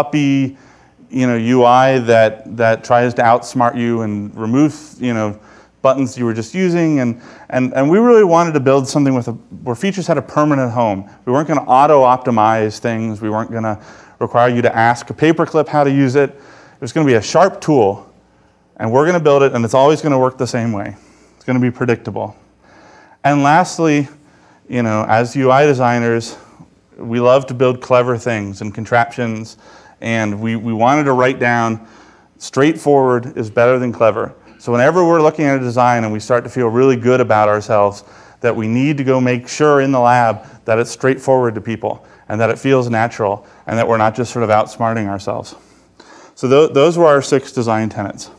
[SPEAKER 5] pop-up-y you know, U I that, that tries to outsmart you and remove you know, buttons you were just using, and, and, and we really wanted to build something with a, where features had a permanent home. We weren't going to auto-optimize things. We weren't going to require you to ask a paperclip how to use it. It was going to be a sharp tool, and we're going to build it, and it's always going to work the same way. It's going to be predictable. And lastly, you know, as U I designers, we love to build clever things and contraptions, and we, we wanted to write down straightforward is better than clever. So whenever we're looking at a design and we start to feel really good about ourselves, that we need to go make sure in the lab that it's straightforward to people and that it feels natural and that we're not just sort of outsmarting ourselves. So th those were our six design tenets.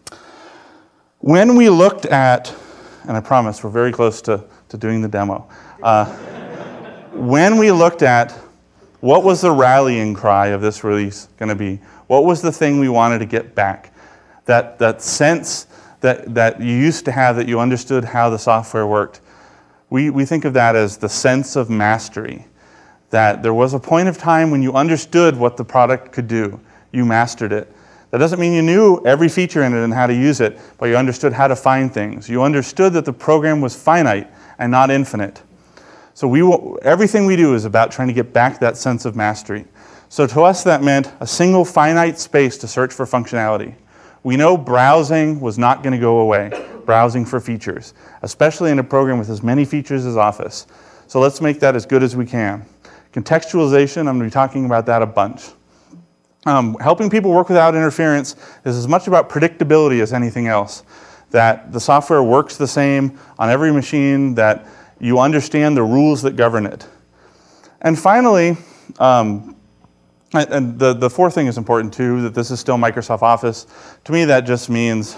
[SPEAKER 5] When we looked at, and I promise we're very close to, to doing the demo, uh, when we looked at what was the rallying cry of this release going to be, what was the thing we wanted to get back, that, that sense that, that you used to have that you understood how the software worked, we, we think of that as the sense of mastery, that there was a point of time when you understood what the product could do, you mastered it. That doesn't mean you knew every feature in it and how to use it, but you understood how to find things. You understood that the program was finite and not infinite. So we will, everything we do is about trying to get back that sense of mastery. So to us that meant a single finite space to search for functionality. We know browsing was not going to go away, browsing for features, especially in a program with as many features as Office. So let's make that as good as we can. Contextualization, I'm going to be talking about that a bunch. Um, helping people work without interference is as much about predictability as anything else. That the software works the same on every machine, that you understand the rules that govern it. And finally, um, and the, the fourth thing is important too, that this is still Microsoft Office. To me, that just means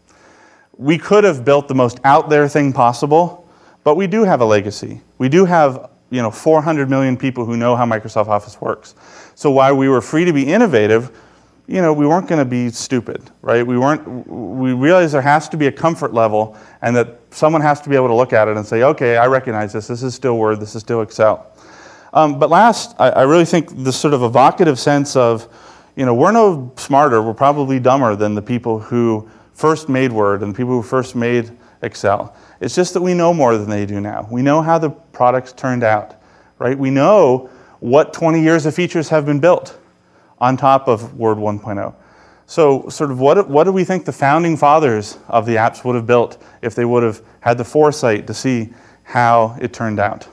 [SPEAKER 5] we could have built the most out there thing possible, but we do have a legacy. We do have, you know, four hundred million people who know how Microsoft Office works. So while we were free to be innovative, you know, we weren't going to be stupid, right? We weren't. We realized there has to be a comfort level, and that someone has to be able to look at it and say, okay, I recognize this. This is still Word. This is still Excel. Um, but last, I, I really think this sort of evocative sense of, you know, we're no smarter. We're probably dumber than the people who first made Word and the people who first made Excel. It's just that we know more than they do now. We know how the products turned out, right? We know what twenty years of features have been built on top of Word one point oh. So sort of what, what do we think the founding fathers of the apps would have built if they would have had the foresight to see how it turned out?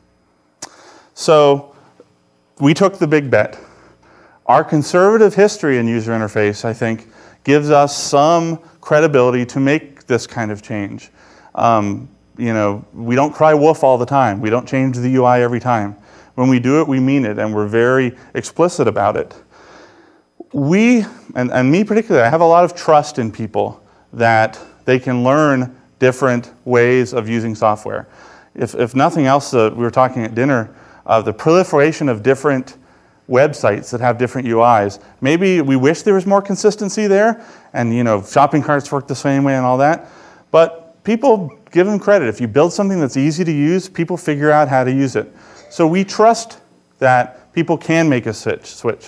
[SPEAKER 5] So we took the big bet. Our conservative history in user interface, I think, gives us some credibility to make this kind of change. Um, you know, we don't cry wolf all the time. We don't change the U I every time. When we do it, we mean it, and we're very explicit about it. We, and, and me particularly, I have a lot of trust in people that they can learn different ways of using software. If, if nothing else, uh, we were talking at dinner, uh, the proliferation of different websites that have different U Is. Maybe we wish there was more consistency there, and you know, shopping carts work the same way and all that, but people give them credit. If you build something that's easy to use, people figure out how to use it. So we trust that people can make a switch. switch.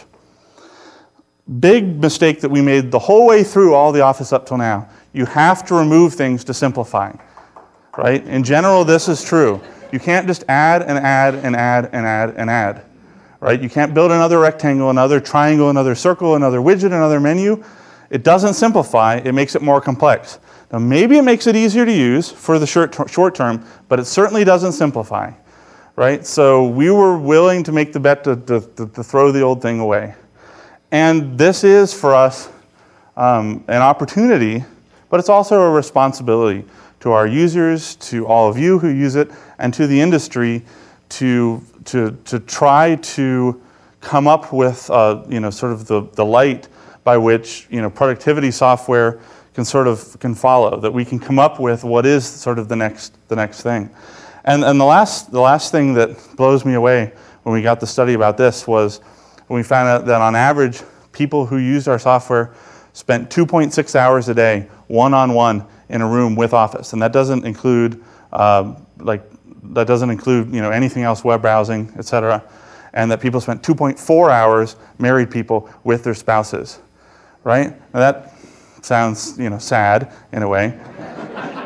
[SPEAKER 5] Big mistake that we made the whole way through all the Office up till now. You have to remove things to simplify, right? In general, this is true. You can't just add and add and add and add and add, right? You can't build another rectangle, another triangle, another circle, another widget, another menu. It doesn't simplify, it makes it more complex. Now maybe it makes it easier to use for the short, short term, but it certainly doesn't simplify, right? So we were willing to make the bet to, to, to, to throw the old thing away. And this is, for us, um, an opportunity, but it's also a responsibility to our users, to all of you who use it, and to the industry to, to, to try to come up with uh, you know, sort of the, the light by which you know, productivity software can sort of can follow, that we can come up with what is sort of the next, the next thing. And, and the, last, the last thing that blows me away when we got the study about this was when we found out that on average, people who used our software spent two point six hours a day, one-on-one, in a room with Office. And that doesn't include, uh, like, that doesn't include you know, anything else, web browsing, et cetera. And that people spent two point four hours, married people, with their spouses, right? Now that sounds you know, sad in a way.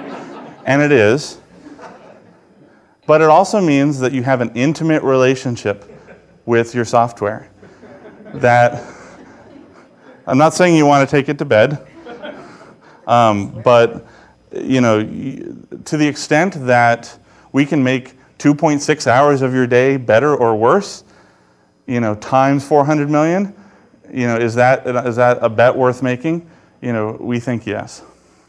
[SPEAKER 5] and it is. But it also means that you have an intimate relationship with your software. That, I'm not saying you want to take it to bed, um, but you know, to the extent that we can make two point six hours of your day better or worse, you know, times four hundred million, you know, is that is that a bet worth making? You know, we think yes.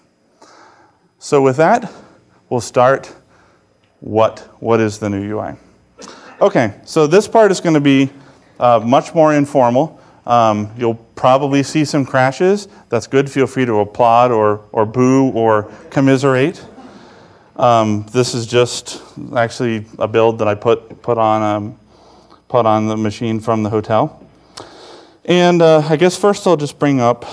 [SPEAKER 5] So with that, we'll start. What what is the new U I? Okay, so this part is going to be uh, much more informal. Um, you'll probably see some crashes. That's good. Feel free to applaud or or boo or commiserate. Um, this is just actually a build that I put put on um, put on the machine from the hotel. And uh, I guess first I'll just bring up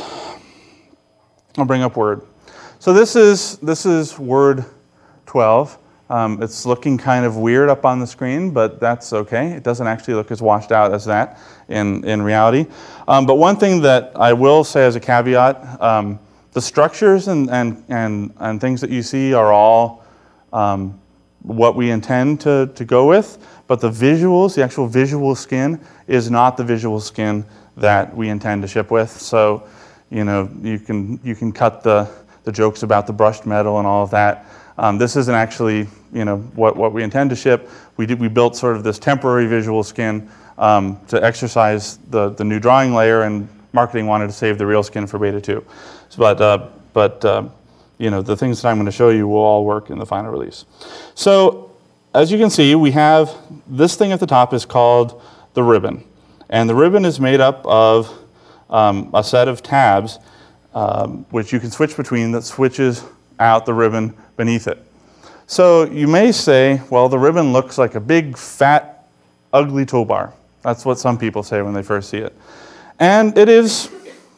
[SPEAKER 5] I'll bring up Word. So this is this is Word twelve. Um, it's looking kind of weird up on the screen, but that's okay. It doesn't actually look as washed out as that in, in reality. Um, but one thing that I will say as a caveat, um, the structures and, and, and, and things that you see are all um, what we intend to, to go with, but the visuals, the actual visual skin, is not the visual skin that we intend to ship with. So, you know, you can, you can cut the, the jokes about the brushed metal and all of that. Um, this isn't actually, you know, what, what we intend to ship. We did we built sort of this temporary visual skin um, to exercise the, the new drawing layer, and marketing wanted to save the real skin for beta two. So, but uh, but uh, you know, the things that I'm going to show you will all work in the final release. So as you can see, we have this thing at the top is called the ribbon, and the ribbon is made up of um, a set of tabs um, which you can switch between that switches out the ribbon beneath it. So you may say, well, the ribbon looks like a big, fat, ugly toolbar. That's what some people say when they first see it. And it is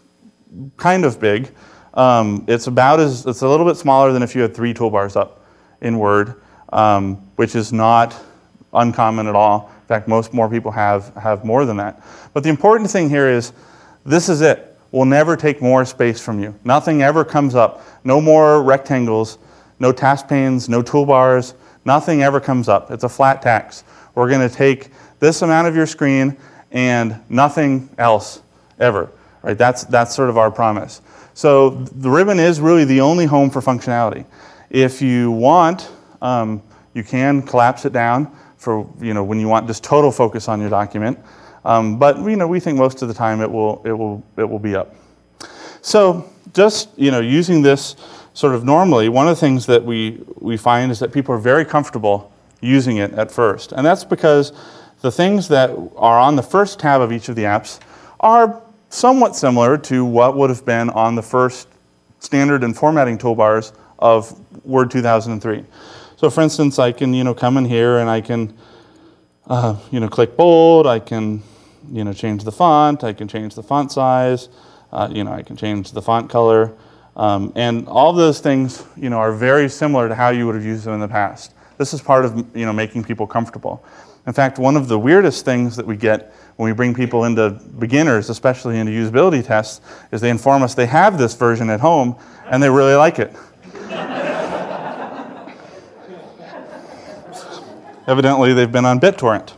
[SPEAKER 5] kind of big. Um, it's about as, it's a little bit smaller than if you had three toolbars up in Word, um, which is not uncommon at all. In fact, most more people have, have more than that. But the important thing here is, this is it. We'll never take more space from you. Nothing ever comes up. No more rectangles. No task panes, no toolbars, nothing ever comes up. It's a flat tax. We're going to take this amount of your screen and nothing else ever. Right? That's, that's sort of our promise. So the ribbon is really the only home for functionality. If you want, um, you can collapse it down for, you know, when you want just total focus on your document. Um, but you know, we think most of the time it will, it will, it will be up. So just, you know, using this sort of normally, one of the things that we, we find is that people are very comfortable using it at first. And that's because the things that are on the first tab of each of the apps are somewhat similar to what would have been on the first standard and formatting toolbars of Word two thousand three. So for instance, I can, you know, come in here and I can, uh, you know, click bold, I can, you know, change the font, I can change the font size, uh, you know, I can change the font color. Um, and all of those things, you know, are very similar to how you would have used them in the past. This is part of, you know, making people comfortable. In fact, one of the weirdest things that we get when we bring people into beginners, especially into usability tests, is they inform us they have this version at home and they really like it. Evidently, they've been on BitTorrent.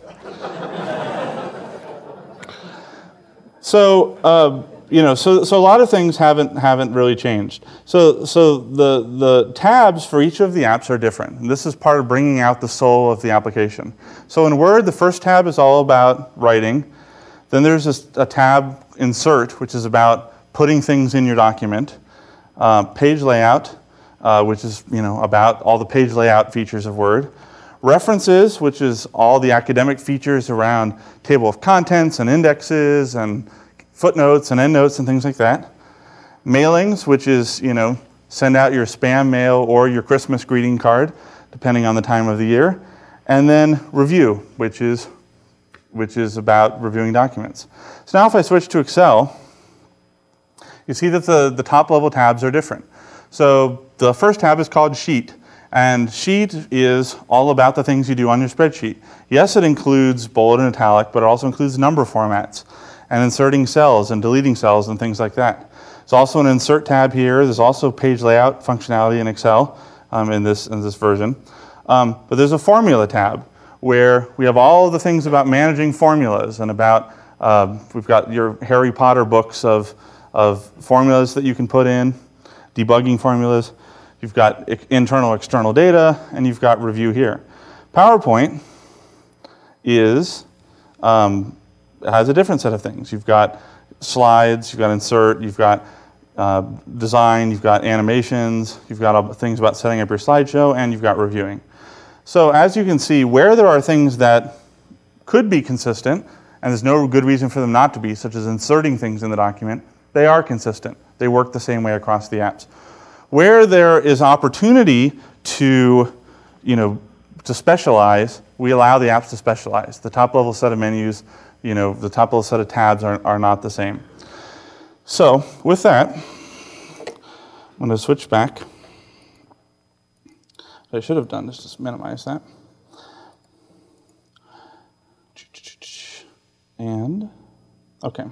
[SPEAKER 5] So, uh, You know, so so a lot of things haven't haven't really changed. So so the the tabs for each of the apps are different. And this is part of bringing out the soul of the application. So in Word, the first tab is all about writing. Then there's this, a tab, Insert, which is about putting things in your document. Uh, page layout, uh, which is you know about all the page layout features of Word. References, which is all the academic features around table of contents and indexes and footnotes and endnotes and things like that. Mailings, which is, you know, send out your spam mail or your Christmas greeting card, depending on the time of the year. And then review, which is, which is about reviewing documents. So now if I switch to Excel, you see that the, the top level tabs are different. So the first tab is called Sheet. And Sheet is all about the things you do on your spreadsheet. Yes, it includes bold and italic, but it also includes number formats and inserting cells and deleting cells and things like that. There's also an Insert tab here. There's also page layout functionality in Excel. um, in this in this version. Um, but there's a formula tab where we have all the things about managing formulas and about uh, we've got your Harry Potter books of of formulas that you can put in, debugging formulas. You've got internal, external data, and you've got review here. PowerPoint is um, has a different set of things. You've got slides, you've got insert, you've got uh, design, you've got animations, you've got things about setting up your slideshow, and you've got reviewing. So as you can see, where there are things that could be consistent, and there's no good reason for them not to be, such as inserting things in the document, they are consistent. They work the same way across the apps. Where there is opportunity to, you know, to specialize, we allow the apps to specialize. The top level set of menus, you know, the top level set of tabs are, are not the same. So with that, I'm going to switch back. What I should have done is just minimize that. And, okay.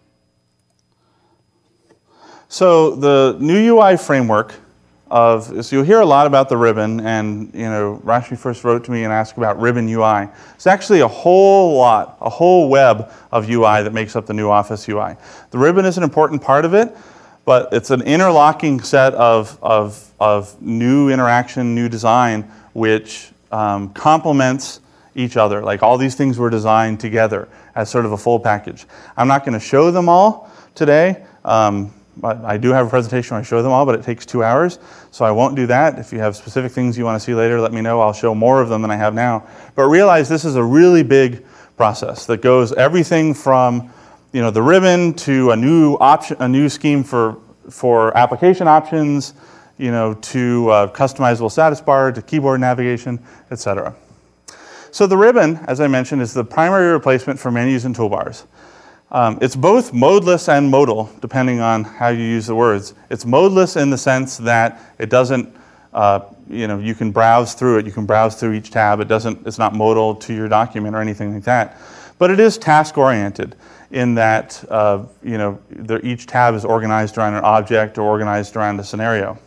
[SPEAKER 5] So the new U I framework of, so you'll hear a lot about the ribbon, and you know, Rashmi first wrote to me and asked about ribbon U I. It's actually a whole lot, a whole web of U I that makes up the new Office U I. The ribbon is an important part of it, but it's an interlocking set of, of, of new interaction, new design, which um, complements each other. Like all these things were designed together as sort of a full package. I'm not going to show them all today. Um, I do have a presentation where I show them all, but it takes two hours, so I won't do that. If you have specific things you want to see later, let me know. I'll show more of them than I have now. But realize this is a really big process that goes everything from, you know, the ribbon to a new option, a new scheme for for application options, you know, to uh, customizable status bar, to keyboard navigation, et cetera. So the ribbon, as I mentioned, is the primary replacement for menus and toolbars. Um, it's both modeless and modal, depending on how you use the words. It's modeless in the sense that it doesn't, uh, you know, you can browse through it. You can browse through each tab. It doesn't, it's not modal to your document or anything like that. But it is task-oriented in that, uh, you know, the, each tab is organized around an object or organized around a scenario.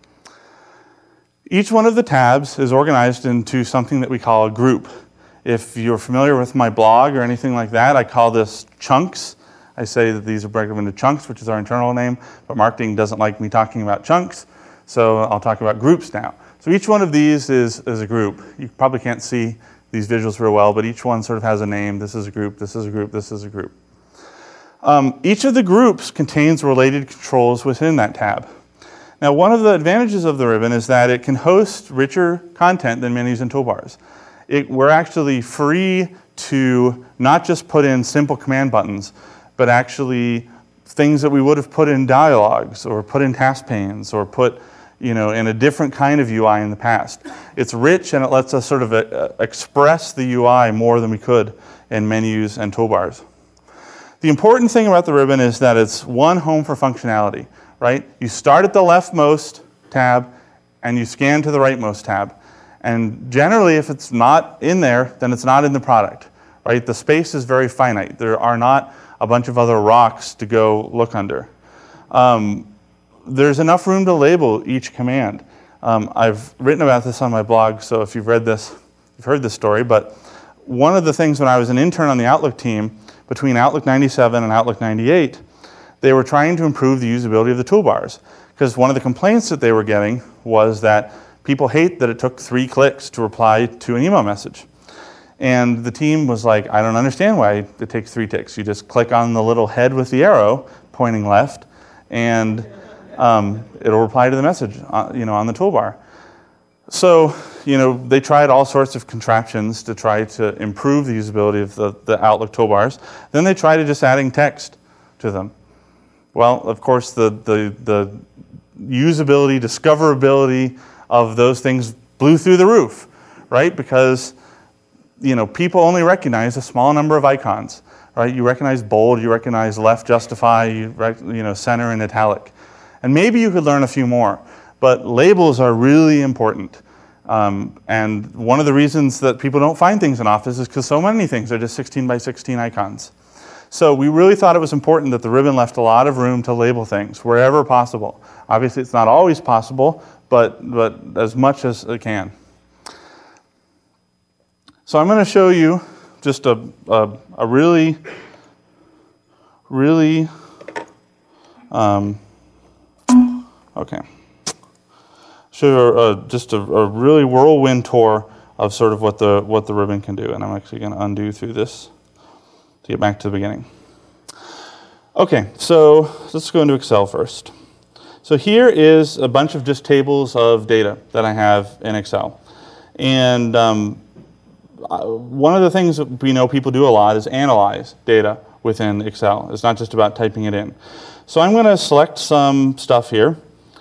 [SPEAKER 5] Each one of the tabs is organized into something that we call a group. If you're familiar with my blog or anything like that, I call this chunks. I say that these are broken into chunks, which is our internal name, but marketing doesn't like me talking about chunks, so I'll talk about groups now. So each one of these is, is a group. You probably can't see these visuals real well, but each one sort of has a name. This is a group, this is a group, this is a group. Um, each of the groups contains related controls within that tab. Now, one of the advantages of the ribbon is that it can host richer content than menus and toolbars. It, we're actually free to not just put in simple command buttons, but actually things that we would have put in dialogues or put in task panes or put, you know, in a different kind of U I in the past. It's rich and it lets us sort of uh, express the U I more than we could in menus and toolbars. The important thing about the ribbon is that it's one home for functionality, right? You start at the leftmost tab and you scan to the rightmost tab. And generally, if it's not in there, then it's not in the product, right? The space is very finite. There are not a bunch of other rocks to go look under. Um, there's enough room to label each command. Um, I've written about this on my blog, so if you've read this, you've heard this story, but one of the things when I was an intern on the Outlook team, between Outlook ninety-seven and Outlook ninety-eight, they were trying to improve the usability of the toolbars. Because one of the complaints that they were getting was that people hate that it took three clicks to reply to an email message. And the team was like, I don't understand why it takes three ticks. You just click on the little head with the arrow pointing left, and um, it'll reply to the message, uh, you know, on the toolbar. So, you know, they tried all sorts of contraptions to try to improve the usability of the, the Outlook toolbars. Then they tried just adding text to them. Well, of course, the, the, the usability, discoverability of those things blew through the roof, right? Because, you know, people only recognize a small number of icons, right? You recognize bold, you recognize left justify, you, rec you know, center and italic. And maybe you could learn a few more, but labels are really important. Um, and one of the reasons that people don't find things in Office is because so many things are just sixteen by sixteen icons. So we really thought it was important that the ribbon left a lot of room to label things wherever possible. Obviously, it's not always possible, but, but as much as it can. So I'm going to show you just a, a, a really, really, um, okay. Show you a, just a, a really whirlwind tour of sort of what the, what the ribbon can do. And I'm actually going to undo through this to get back to the beginning. Okay, so let's go into Excel first. So here is a bunch of just tables of data that I have in Excel. And um, one of the things that we know people do a lot is analyze data within Excel. It's not just about typing it in. So I'm going to select some stuff here,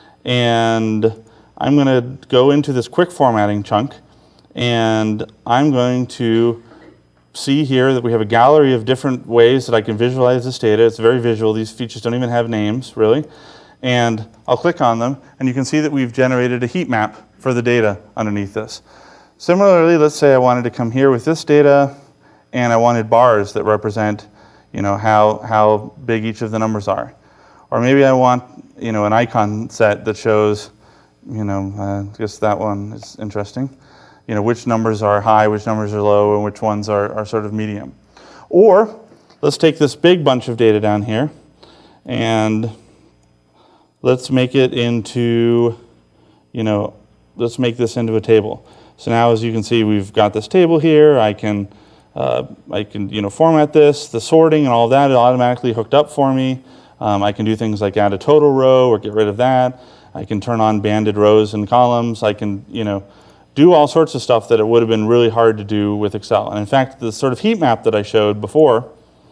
[SPEAKER 5] and I'm going to go into this quick formatting chunk, and I'm going to see here that we have a gallery of different ways that I can visualize this data. It's very visual. These features don't even have names, really. And I'll click on them, and you can see that we've generated a heat map for the data underneath this. Similarly, let's say I wanted to come here with this data, and I wanted bars that represent, you know, how, how big each of the numbers are. Or maybe I want, you know, an icon set that shows, you know, uh, I guess that one is interesting. You know, which numbers are high, which numbers are low, and which ones are, are sort of medium. Or let's take this big bunch of data down here, and let's make it into, you know, let's make this into a table. So now, as you can see, we've got this table here. I can, uh, I can, you know, format this, the sorting and all of that is automatically hooked up for me. Um, I can do things like add a total row or get rid of that. I can turn on banded rows and columns. I can, you know, do all sorts of stuff that it would have been really hard to do with Excel. And in fact, the sort of heat map that I showed before,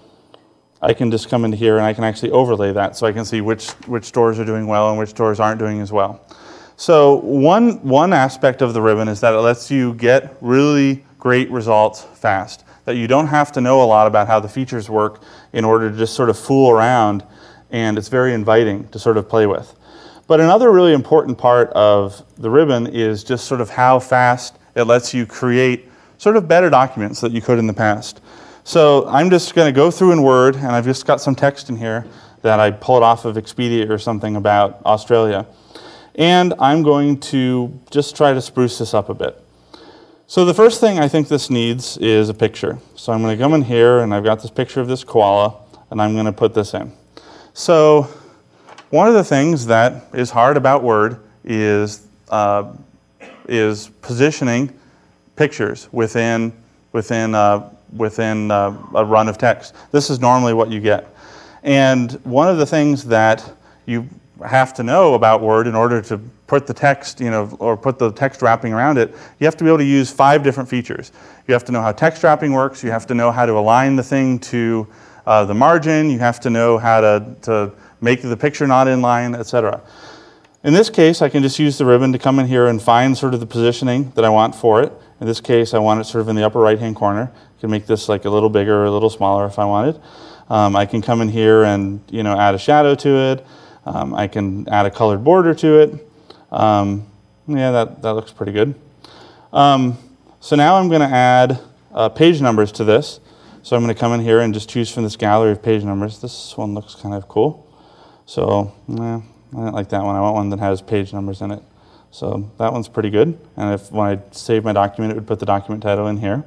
[SPEAKER 5] I can just come into here and I can actually overlay that so I can see which, which stores are doing well and which stores aren't doing as well. So one, one aspect of the ribbon is that it lets you get really great results fast, that you don't have to know a lot about how the features work in order to just sort of fool around, and it's very inviting to sort of play with. But another really important part of the ribbon is just sort of how fast it lets you create sort of better documents that you could in the past. So I'm just going to go through in Word, and I've just got some text in here that I pulled off of Expedia or something about Australia. And I'm going to just try to spruce this up a bit. So the first thing I think this needs is a picture. So I'm going to come in here, and I've got this picture of this koala, and I'm going to put this in. So one of the things that is hard about Word is, uh, is positioning pictures within, within, uh, within uh, a run of text. This is normally what you get. And one of the things that you have to know about Word in order to put the text, you know, or put the text wrapping around it, you have to be able to use five different features. You have to know how text wrapping works. You have to know how to align the thing to uh, the margin. You have to know how to, to make the picture not in line, et cetera. In this case, I can just use the ribbon to come in here and find sort of the positioning that I want for it. In this case, I want it sort of in the upper right-hand corner. I can make this like a little bigger or a little smaller if I wanted. Um, I can come in here and, you know, add a shadow to it. Um, I can add a colored border to it. Um, yeah, that, that looks pretty good. Um, so now I'm going to add uh, page numbers to this. So I'm going to come in here and just choose from this gallery of page numbers. This one looks kind of cool. So eh, I don't like that one. I want one that has page numbers in it. So that one's pretty good. And if when I save my document, it would put the document title in here.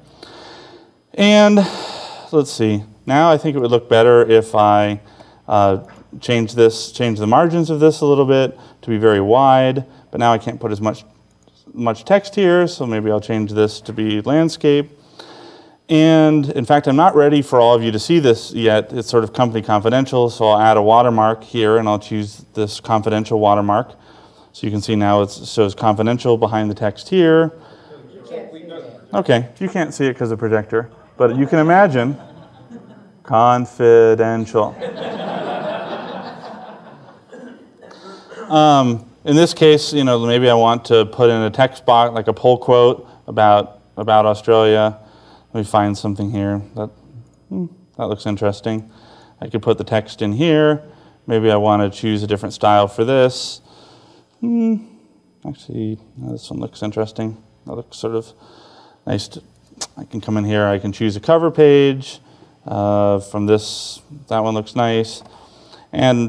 [SPEAKER 5] And let's see. Now I think it would look better if I uh, change this, change the margins of this a little bit to be very wide. But now I can't put as much much text here, so maybe I'll change this to be landscape. And in fact, I'm not ready for all of you to see this yet. It's sort of company confidential, so I'll add a watermark here, and I'll choose this confidential watermark. So you can see now it shows confidential behind the text here. Okay, you can't see it because of the projector, but you can imagine confidential. um, in this case, you know, maybe I want to put in a text box, like a pull quote about about Australia. Let me find something here that hmm, that looks interesting. I could put the text in here. Maybe I want to choose a different style for this. Hmm, actually, no, this one looks interesting. That looks sort of nice. To, I can come in here. I can choose a cover page uh, from this. That one looks nice. And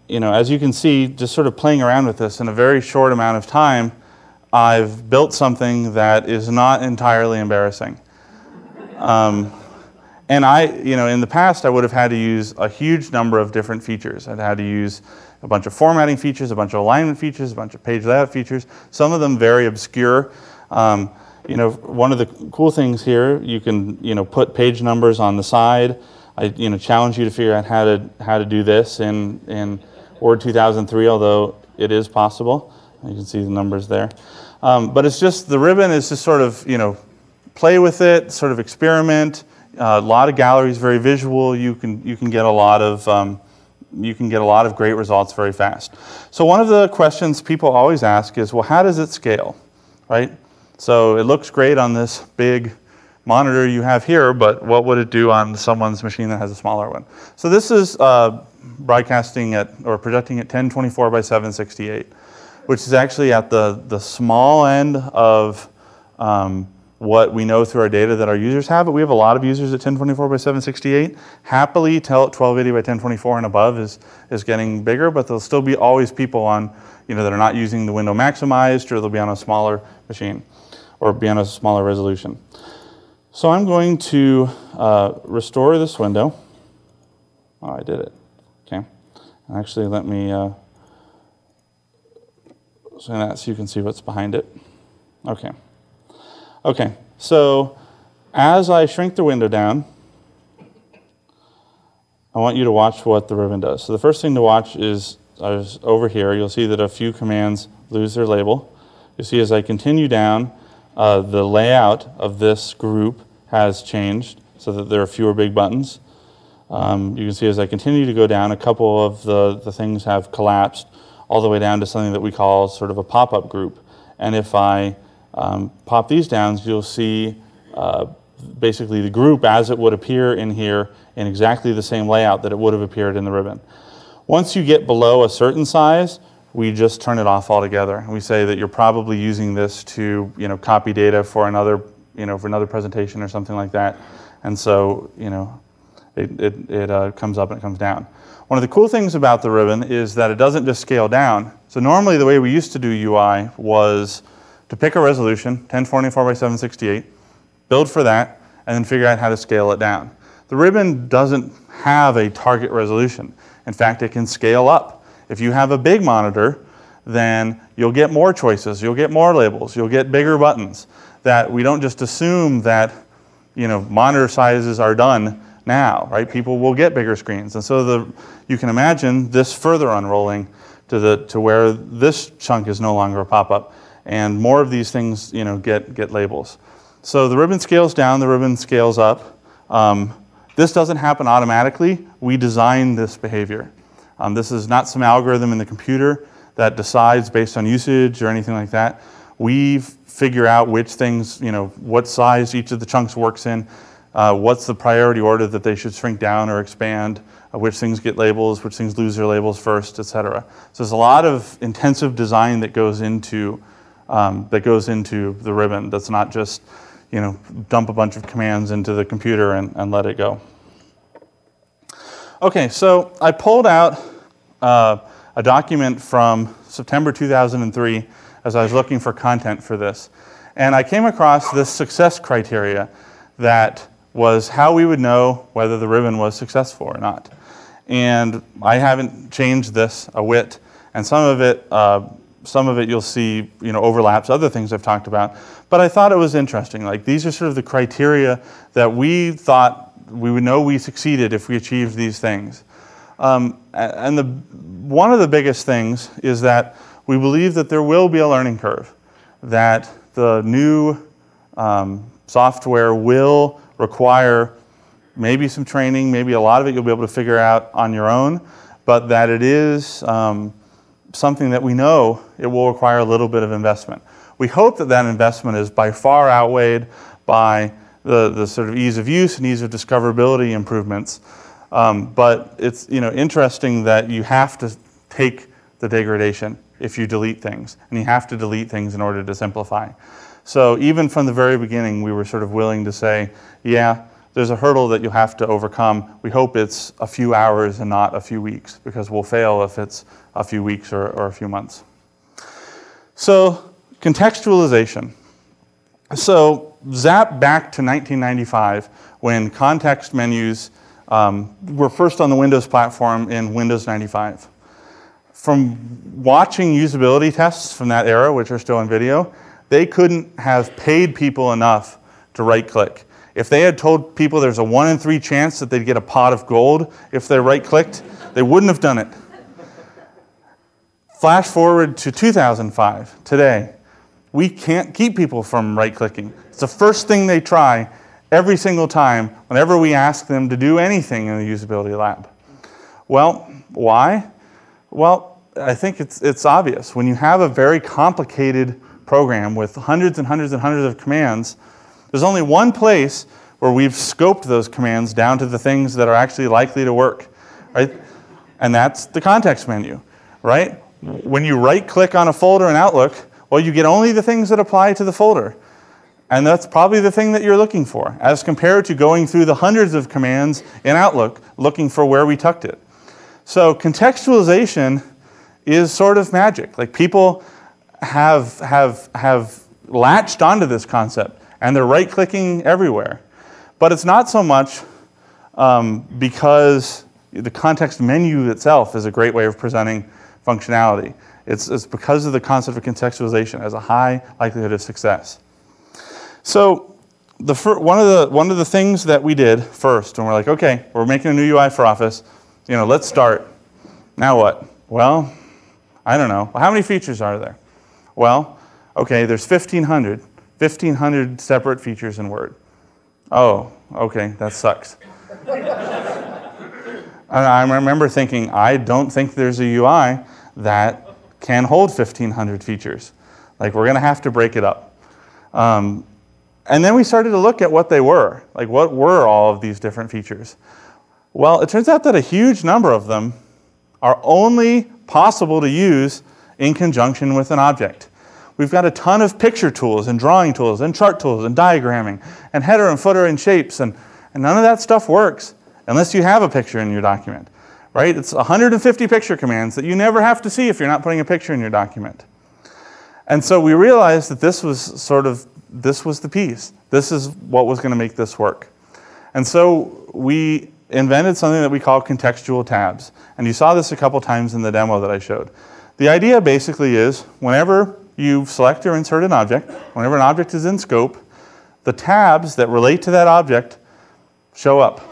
[SPEAKER 5] you know, as you can see, just sort of playing around with this in a very short amount of time, I've built something that is not entirely embarrassing. Um, and I, you know, in the past, I would have had to use a huge number of different features. I'd had to use a bunch of formatting features, a bunch of alignment features, a bunch of page layout features, some of them very obscure. Um, you know, one of the cool things here, you can, you know, put page numbers on the side. I, you know, challenge you to figure out how to how to do this in in Word two thousand three, although it is possible. You can see the numbers there. Um, but it's just, the ribbon is just sort of, you know, play with it, sort of experiment. Uh, a lot of galleries, very visual. You can you can get a lot of um, you can get a lot of great results very fast. So one of the questions people always ask is, well, how does it scale, right? So it looks great on this big monitor you have here, but what would it do on someone's machine that has a smaller one? So this is uh, broadcasting at, or projecting at ten twenty-four by seven sixty-eight, which is actually at the, the small end of um, what we know through our data that our users have, but we have a lot of users at ten twenty-four by seven sixty-eight. Happily, twelve eighty by ten twenty-four and above is, is getting bigger, but there'll still be always people on, you know, that are not using the window maximized, or they'll be on a smaller machine, or be on a smaller resolution. So I'm going to uh, restore this window. Oh, I did it. Okay. Actually, let me, uh, so that so you can see what's behind it. Okay. Okay, so as I shrink the window down, I want you to watch what the ribbon does. So the first thing to watch is, is over here, you'll see that a few commands lose their label. You see as I continue down, uh, the layout of this group has changed so that there are fewer big buttons. Um, you can see as I continue to go down, a couple of the, the things have collapsed all the way down to something that we call sort of a pop-up group. And if I um, pop these down, you'll see uh, basically the group as it would appear in here in exactly the same layout that it would have appeared in the ribbon. Once you get below a certain size, we just turn it off altogether. And we say that you're probably using this to, you know, copy data for another, you know, for another presentation or something like that. And so, you know, it, it, it uh, comes up and it comes down. One of the cool things about the ribbon is that it doesn't just scale down. So normally the way we used to do U I was to pick a resolution, ten twenty-four by seven sixty-eight, build for that, and then figure out how to scale it down. The ribbon doesn't have a target resolution. In fact, it can scale up. If you have a big monitor, then you'll get more choices, you'll get more labels, you'll get bigger buttons. That we don't just assume that, you know, monitor sizes are done now, right? People will get bigger screens. And so the, you can imagine this further unrolling to, the, to where this chunk is no longer a pop-up. And more of these things, you know, get, get labels. So the ribbon scales down, the ribbon scales up. Um, this doesn't happen automatically. We design this behavior. Um, this is not some algorithm in the computer that decides based on usage or anything like that. We figure out which things, you know, what size each of the chunks works in, uh, what's the priority order that they should shrink down or expand, uh, which things get labels, which things lose their labels first, et cetera. So there's a lot of intensive design that goes into um, that goes into the ribbon. That's not just, you know, dump a bunch of commands into the computer and, and let it go. Okay, so I pulled out uh, a document from September two thousand three as I was looking for content for this. And I came across this success criteria that was how we would know whether the ribbon was successful or not. And I haven't changed this a whit. And some of it, uh, some of it you'll see, you know, overlaps other things I've talked about. But I thought it was interesting. Like, these are sort of the criteria that we thought we would know we succeeded if we achieved these things. Um, and the, one of the biggest things is that we believe that there will be a learning curve, that the new um, software will require maybe some training, maybe a lot of it you'll be able to figure out on your own, but that it is um, something that we know it will require a little bit of investment. We hope that that investment is by far outweighed by the, the sort of ease of use and ease of discoverability improvements. Um, but it's, you know, interesting that you have to take the degradation if you delete things, and you have to delete things in order to simplify. So even from the very beginning, we were sort of willing to say, yeah, there's a hurdle that you have to overcome. We hope it's a few hours and not a few weeks, because we'll fail if it's a few weeks or, or a few months. So, contextualization. So, zap back to nineteen ninety-five, when context menus um, were first on the Windows platform in Windows ninety-five. From watching usability tests from that era, which are still on video, they couldn't have paid people enough to right-click. If they had told people there's a one in three chance that they'd get a pot of gold if they right-clicked, they wouldn't have done it. Flash forward to two thousand five, today. We can't keep people from right-clicking. It's the first thing they try every single time whenever we ask them to do anything in the usability lab. Well, why? Well, I think it's, it's obvious. When you have a very complicated program with hundreds and hundreds and hundreds of commands, there's only one place where we've scoped those commands down to the things that are actually likely to work, right? And that's the context menu, right? When you right-click on a folder in Outlook, well, you get only the things that apply to the folder. And that's probably the thing that you're looking for, as compared to going through the hundreds of commands in Outlook looking for where we tucked it. So contextualization is sort of magic. Like, people have, have, have latched onto this concept, and they're right-clicking everywhere. But it's not so much um, because the context menu itself is a great way of presenting functionality. It's, it's because of the concept of contextualization as a high likelihood of success. So the fir- one, of the, one of the things that we did first, when we're like, okay, we're making a new U I for Office, you know, let's start. Now what? Well, I don't know. How many features are there? Well, okay, there's fifteen hundred. fifteen hundred separate features in Word. Oh, okay, that sucks. And I remember thinking, I don't think there's a U I that can hold fifteen hundred features. Like, we're going to have to break it up. Um, and then we started to look at what they were. Like, what were all of these different features? Well, it turns out that a huge number of them are only possible to use in conjunction with an object. We've got a ton of picture tools and drawing tools and chart tools and diagramming and header and footer and shapes, and, and none of that stuff works unless you have a picture in your document, right? It's one hundred fifty picture commands that you never have to see if you're not putting a picture in your document. And so we realized that this was sort of, this was the piece. This is what was going to make this work. And so we invented something that we call contextual tabs. And you saw this a couple times in the demo that I showed. The idea basically is, whenever you select or insert an object, whenever an object is in scope, the tabs that relate to that object show up.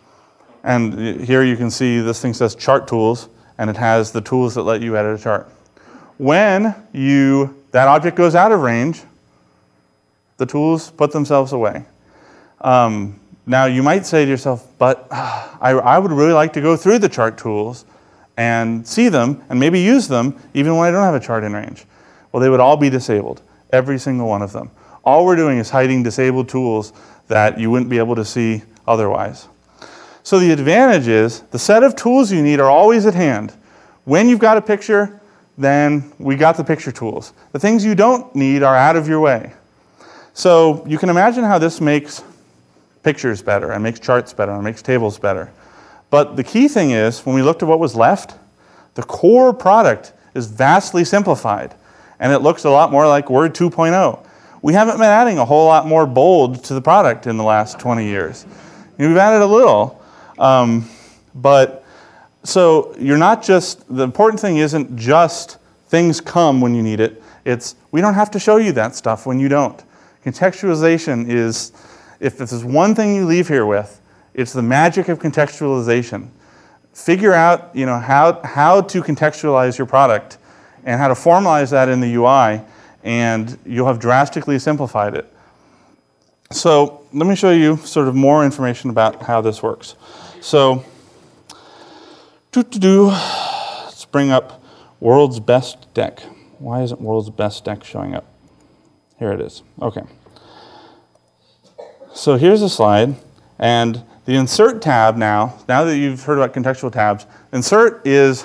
[SPEAKER 5] And here you can see this thing says Chart Tools, and it has the tools that let you edit a chart. When you, that object goes out of range, the tools put themselves away. Um, now you might say to yourself, but uh, I, I would really like to go through the chart tools and see them and maybe use them even when I don't have a chart in range. Well, they would all be disabled, every single one of them. All we're doing is hiding disabled tools that you wouldn't be able to see otherwise. So the advantage is the set of tools you need are always at hand. When you've got a picture, then we got the picture tools. The things you don't need are out of your way. So you can imagine how this makes pictures better and makes charts better and makes tables better. But the key thing is, when we looked at what was left, the core product is vastly simplified, and it looks a lot more like Word two point oh. We haven't been adding a whole lot more bold to the product in the last twenty years. We've added a little, um, but so you're not just, the important thing isn't just things come when you need it. It's, we don't have to show you that stuff when you don't. Contextualization is, if this is one thing you leave here with, it's the magic of contextualization. Figure out, you know, how, how to contextualize your product and how to formalize that in the U I, and you'll have drastically simplified it. So let me show you sort of more information about how this works. So, doo-doo-doo, let's bring up World's Best Deck. Why isn't World's Best Deck showing up? Here it is. Okay. So here's a slide, and the Insert tab now, now that you've heard about contextual tabs, Insert is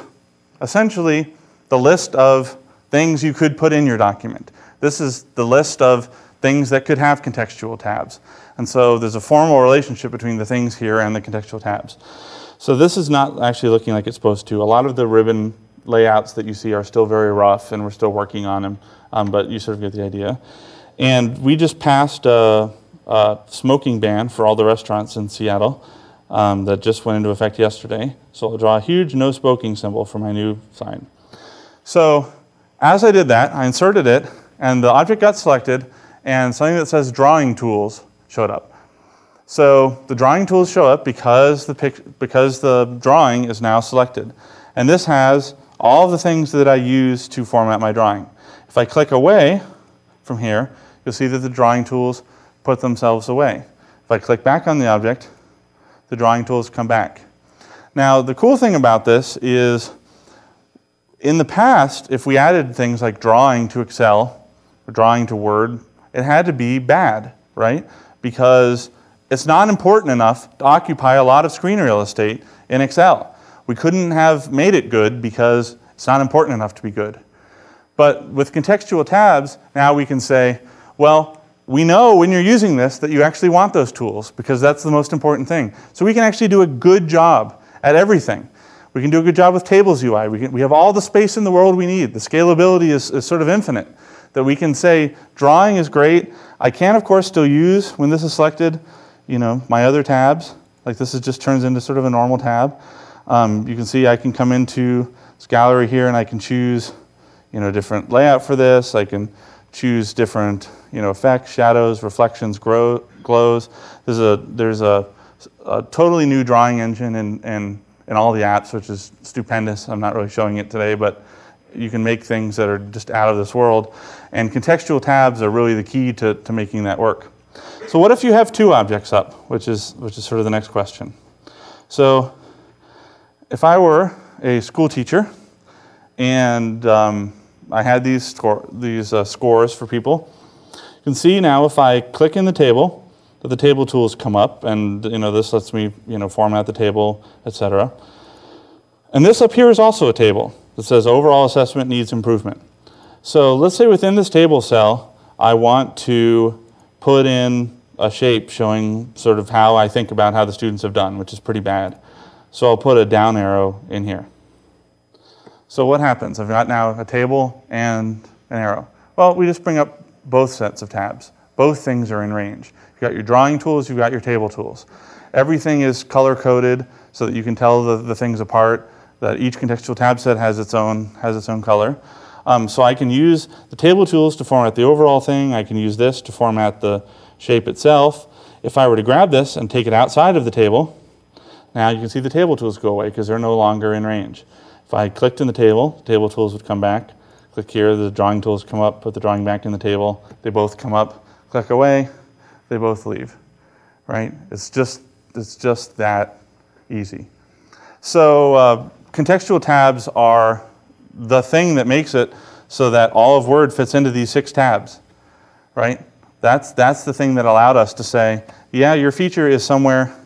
[SPEAKER 5] essentially the list of things you could put in your document. This is the list of things that could have contextual tabs. And so there's a formal relationship between the things here and the contextual tabs. So this is not actually looking like it's supposed to. A lot of the ribbon layouts that you see are still very rough, and we're still working on them, um, but you sort of get the idea. And we just passed a, a smoking ban for all the restaurants in Seattle um, that just went into effect yesterday. So I'll draw a huge no smoking symbol for my new sign. So as I did that, I inserted it, and the object got selected, and something that says drawing tools showed up. So the drawing tools show up because the, pic because the drawing is now selected. And this has all of the things that I use to format my drawing. If I click away from here, you'll see that the drawing tools put themselves away. If I click back on the object, the drawing tools come back. Now, the cool thing about this is, in the past, if we added things like drawing to Excel or drawing to Word, it had to be bad, right? Because it's not important enough to occupy a lot of screen real estate in Excel. We couldn't have made it good because it's not important enough to be good. But with contextual tabs, now we can say, well, we know when you're using this that you actually want those tools because that's the most important thing. So we can actually do a good job at everything. We can do a good job with Tables U I. We, can, we have all the space in the world we need. The scalability is, is sort of infinite. That we can say, drawing is great. I can, of course, still use, when this is selected, you know, my other tabs. Like this is just turns into sort of a normal tab. Um, you can see I can come into this gallery here and I can choose, you know, different layout for this. I can choose different, you know, effects, shadows, reflections, grow, glows. There's a there's a, a totally new drawing engine in, in in all the apps, which is stupendous. I'm not really showing it today, but you can make things that are just out of this world. And contextual tabs are really the key to, to making that work. So what if you have two objects up, which is which is sort of the next question. So if I were a school teacher and um, I had these, score, these uh, scores for people, you can see now if I click in the table that the table tools come up, and you know this lets me you know format the table, et cetera. And this up here is also a table that says overall assessment needs improvement. So let's say within this table cell I want to put in a shape showing sort of how I think about how the students have done, which is pretty bad. So I'll put a down arrow in here. So what happens? I've got now a table and an arrow. Well, we just bring up both sets of tabs. Both things are in range. You've got your drawing tools, you've got your table tools. Everything is color-coded so that you can tell the, the things apart, that each contextual tab set has its own, has its own color. Um, so I can use the table tools to format the overall thing. I can use this to format the shape itself. If I were to grab this and take it outside of the table, now you can see the table tools go away because they're no longer in range. If I clicked in the table, the table tools would come back. Click here, the drawing tools come up, put the drawing back in the table. They both come up. Click away, they both leave, right? It's just, it's just that easy. So uh, contextual tabs are the thing that makes it so that all of Word fits into these six tabs, right? That's, that's the thing that allowed us to say, yeah, your feature is somewhere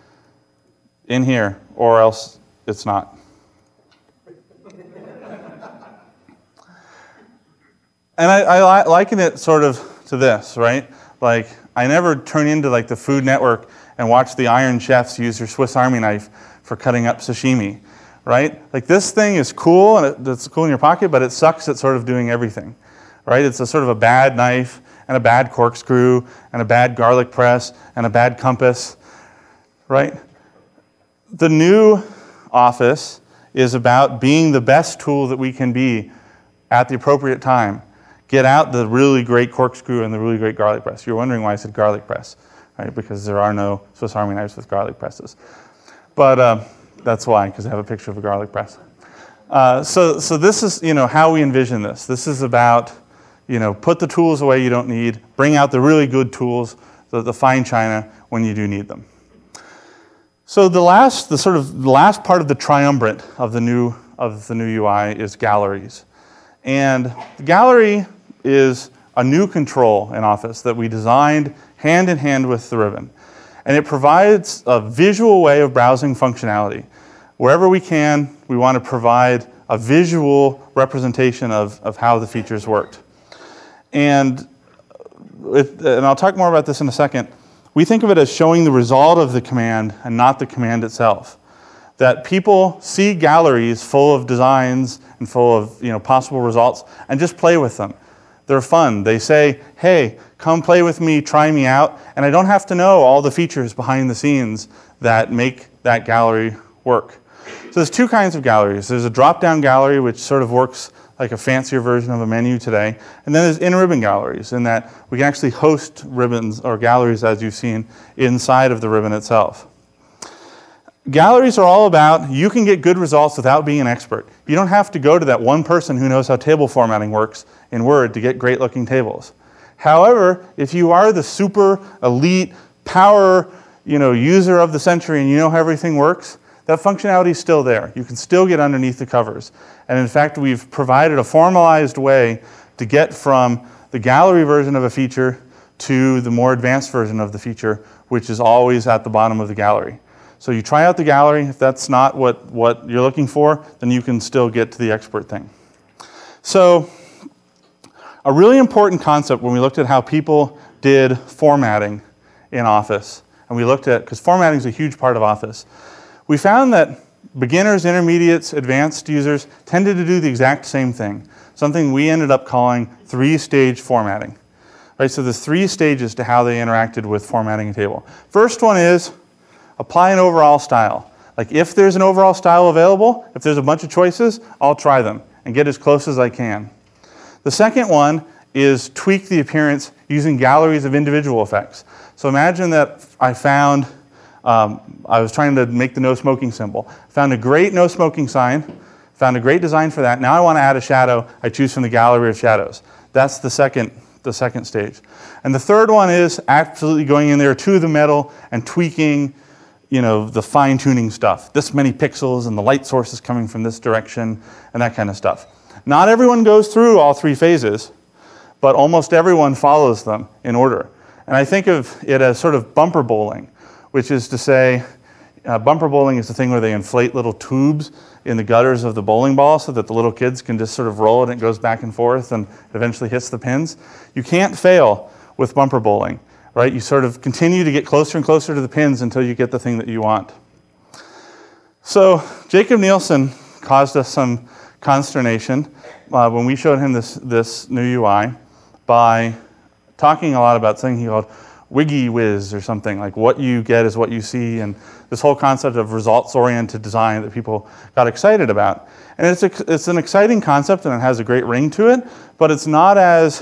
[SPEAKER 5] in here, or else it's not. And I, I liken it sort of to this, right? Like, I never turn into like the Food Network and watch the Iron Chefs use their Swiss Army knife for cutting up sashimi, right? Like, this thing is cool, and it, it's cool in your pocket, but it sucks at sort of doing everything, right? It's a sort of a bad knife, and a bad corkscrew, and a bad garlic press, and a bad compass, right? The new Office is about being the best tool that we can be at the appropriate time. Get out the really great corkscrew and the really great garlic press. You're wondering why I said garlic press, right? Because there are no Swiss Army knives with garlic presses. But uh, that's why, because I have a picture of a garlic press. Uh, so, so this is, you know, how we envision this. This is about, you know, put the tools away you don't need, bring out the really good tools, the, the fine china, when you do need them. So the last, the sort of the last part of the triumvirate of the new of the new U I is galleries, and the gallery is a new control in Office that we designed hand in hand with the ribbon, and it provides a visual way of browsing functionality. Wherever we can, we want to provide a visual representation of, of how the features worked. And it, and I'll talk more about this in a second, we think of it as showing the result of the command and not the command itself. That people see galleries full of designs and full of you know, possible results and just play with them. They're fun. They say, hey, come play with me, try me out, and I don't have to know all the features behind the scenes that make that gallery work. So there's two kinds of galleries. There's a drop-down gallery, which sort of works like a fancier version of a menu today. And then there's in-ribbon galleries, in that we can actually host ribbons or galleries, as you've seen, inside of the ribbon itself. Galleries are all about, you can get good results without being an expert. You don't have to go to that one person who knows how table formatting works in Word to get great looking tables. However, if you are the super elite power you know, user of the century and you know how everything works, that functionality is still there. You can still get underneath the covers. And in fact, we've provided a formalized way to get from the gallery version of a feature to the more advanced version of the feature, which is always at the bottom of the gallery. So you try out the gallery. If that's not what, what you're looking for, then you can still get to the expert thing. So a really important concept when we looked at how people did formatting in Office, and we looked at, because formatting is a huge part of Office, we found that beginners, intermediates, advanced users tended to do the exact same thing, something we ended up calling three-stage formatting. Right, so there's three stages to how they interacted with formatting a table. First one is apply an overall style. Like if there's an overall style available, if there's a bunch of choices, I'll try them and get as close as I can. The second one is tweak the appearance using galleries of individual effects. So imagine that I found, um, I was trying to make the no smoking symbol. Found a great no smoking sign, found a great design for that. Now I want to add a shadow. I choose from the gallery of shadows. That's the second, the second stage. And the third one is absolutely going in there to the metal and tweaking you know, the fine-tuning stuff. This many pixels and the light source is coming from this direction and that kind of stuff. Not everyone goes through all three phases, but almost everyone follows them in order. And I think of it as sort of bumper bowling, which is to say, uh, bumper bowling is the thing where they inflate little tubes in the gutters of the bowling ball so that the little kids can just sort of roll it and it goes back and forth and eventually hits the pins. You can't fail with bumper bowling. Right? You sort of continue to get closer and closer to the pins until you get the thing that you want. So Jacob Nielsen caused us some consternation uh, when we showed him this, this new U I by talking a lot about something he called Wiggy Whiz or something, like what you get is what you see, and this whole concept of results-oriented design that people got excited about. And it's, a, it's an exciting concept and it has a great ring to it, but it's not as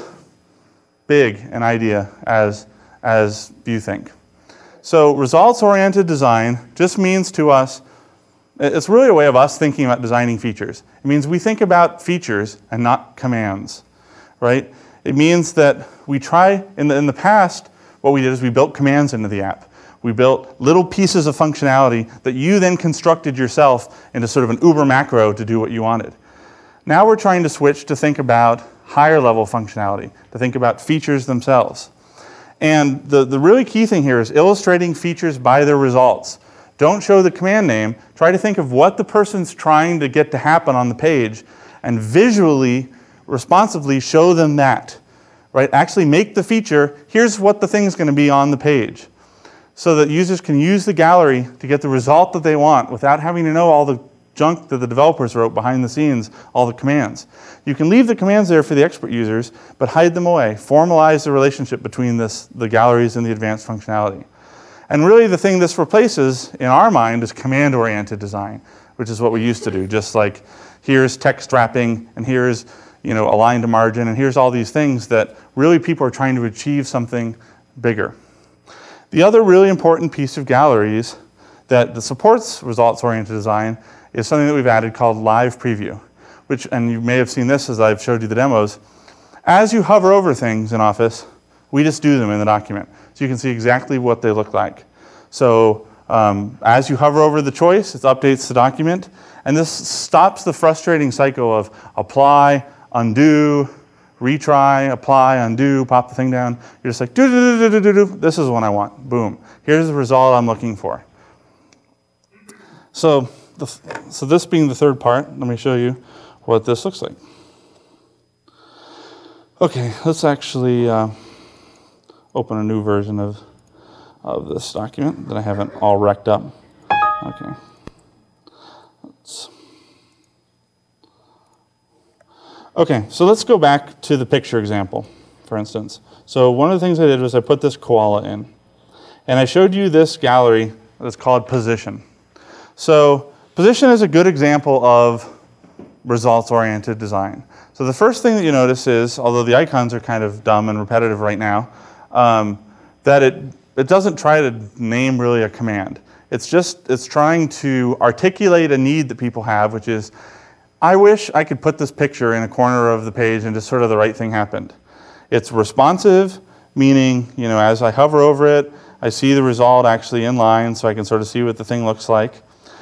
[SPEAKER 5] big an idea as as you think. So results-oriented design just means to us, it's really a way of us thinking about designing features. It means we think about features and not commands, right? It means that we try, in the, in the past, what we did is we built commands into the app. We built little pieces of functionality that you then constructed yourself into sort of an uber macro to do what you wanted. Now we're trying to switch to think about higher level functionality, to think about features themselves. And the, the really key thing here is illustrating features by their results. Don't show the command name. Try to think of what the person's trying to get to happen on the page and visually, responsively show them that. Right? Actually make the feature, here's what the thing's going to be on the page. So that users can use the gallery to get the result that they want without having to know all the junk that the developers wrote behind the scenes, all the commands. You can leave the commands there for the expert users, but hide them away. Formalize the relationship between this, the galleries and the advanced functionality. And really the thing this replaces, in our mind, is command-oriented design, which is what we used to do. Just like here's text wrapping, and here's you know, align to margin, and here's all these things that really people are trying to achieve something bigger. The other really important piece of galleries that supports results-oriented design is something that we've added called Live Preview, which, and you may have seen this as I've showed you the demos. As you hover over things in Office, we just do them in the document. So you can see exactly what they look like. So um, as you hover over the choice, it updates the document. And this stops the frustrating cycle of apply, undo, retry, apply, undo, pop the thing down. You're just like, do, do, do, do, do, do. This is what I want. Boom. Here's the result I'm looking for. So, the, so this being the third part, let me show you what this looks like. Okay, let's actually, uh, open a new version of, of this document that I haven't all wrecked up. Okay. Let's, okay, so let's go back to the picture example, for instance. So one of the things I did was I put this koala in. And I showed you this gallery that's called position. So position is a good example of results-oriented design. So the first thing that you notice is, although the icons are kind of dumb and repetitive right now, um, that it, it doesn't try to name really a command. It's just, it's trying to articulate a need that people have, which is, I wish I could put this picture in a corner of the page and just sort of the right thing happened. It's responsive, meaning, you know, as I hover over it, I see the result actually in line, so I can sort of see what the thing looks like.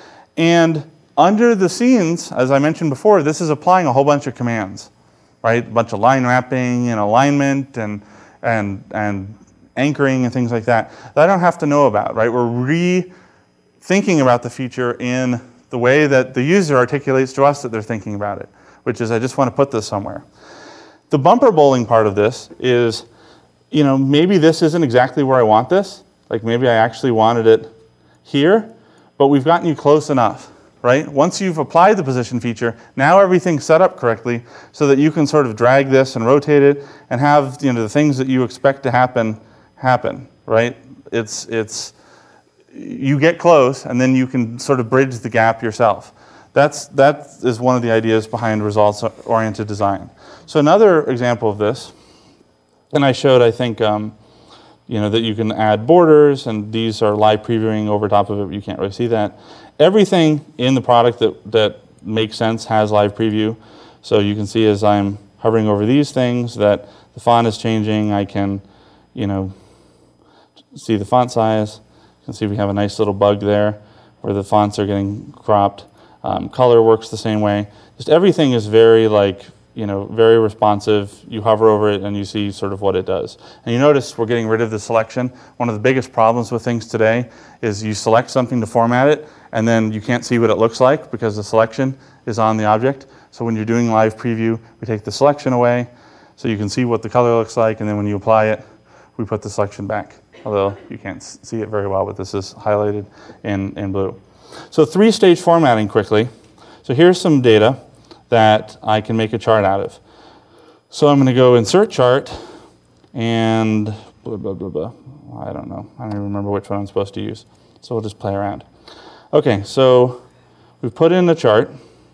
[SPEAKER 5] And under the scenes, as I mentioned before, this is applying a whole bunch of commands, right? A bunch of line wrapping and alignment and, and, and anchoring and things like that that I don't have to know about, right? We're rethinking about the feature in the way that the user articulates to us that they're thinking about it, which is I just want to put this somewhere. The bumper bowling part of this is, you know, maybe this isn't exactly where I want this. Like maybe I actually wanted it here, but we've gotten you close enough, right? Once you've applied the position feature, now everything's set up correctly so that you can sort of drag this and rotate it and have, you know, the things that you expect to happen, happen, right? It's, it's, you get close and then you can sort of bridge the gap yourself. That's, that is one of the ideas behind results-oriented design. So another example of this, and I showed, I think, um, you know, that you can add borders, and these are live previewing over top of it, but you can't really see that. Everything in the product that, that makes sense has live preview. So you can see as I'm hovering over these things that the font is changing. I can, you know, see the font size. You can see we have a nice little bug there where the fonts are getting cropped. Um, color works the same way. Just everything is very like, you know, very responsive. You hover over it and you see sort of what it does. And you notice we're getting rid of the selection. One of the biggest problems with things today is you select something to format it and then you can't see what it looks like because the selection is on the object. So when you're doing live preview, we take the selection away so you can see what the color looks like, and then when you apply it, we put the selection back. Although you can't see it very well, but this is highlighted in, in blue. So three-stage formatting quickly. So here's some data that I can make a chart out of. So I'm going to go insert chart and blah, blah, blah, blah. I don't know. I don't even remember which one I'm supposed to use. So we'll just play around. Okay, so we've put in the chart.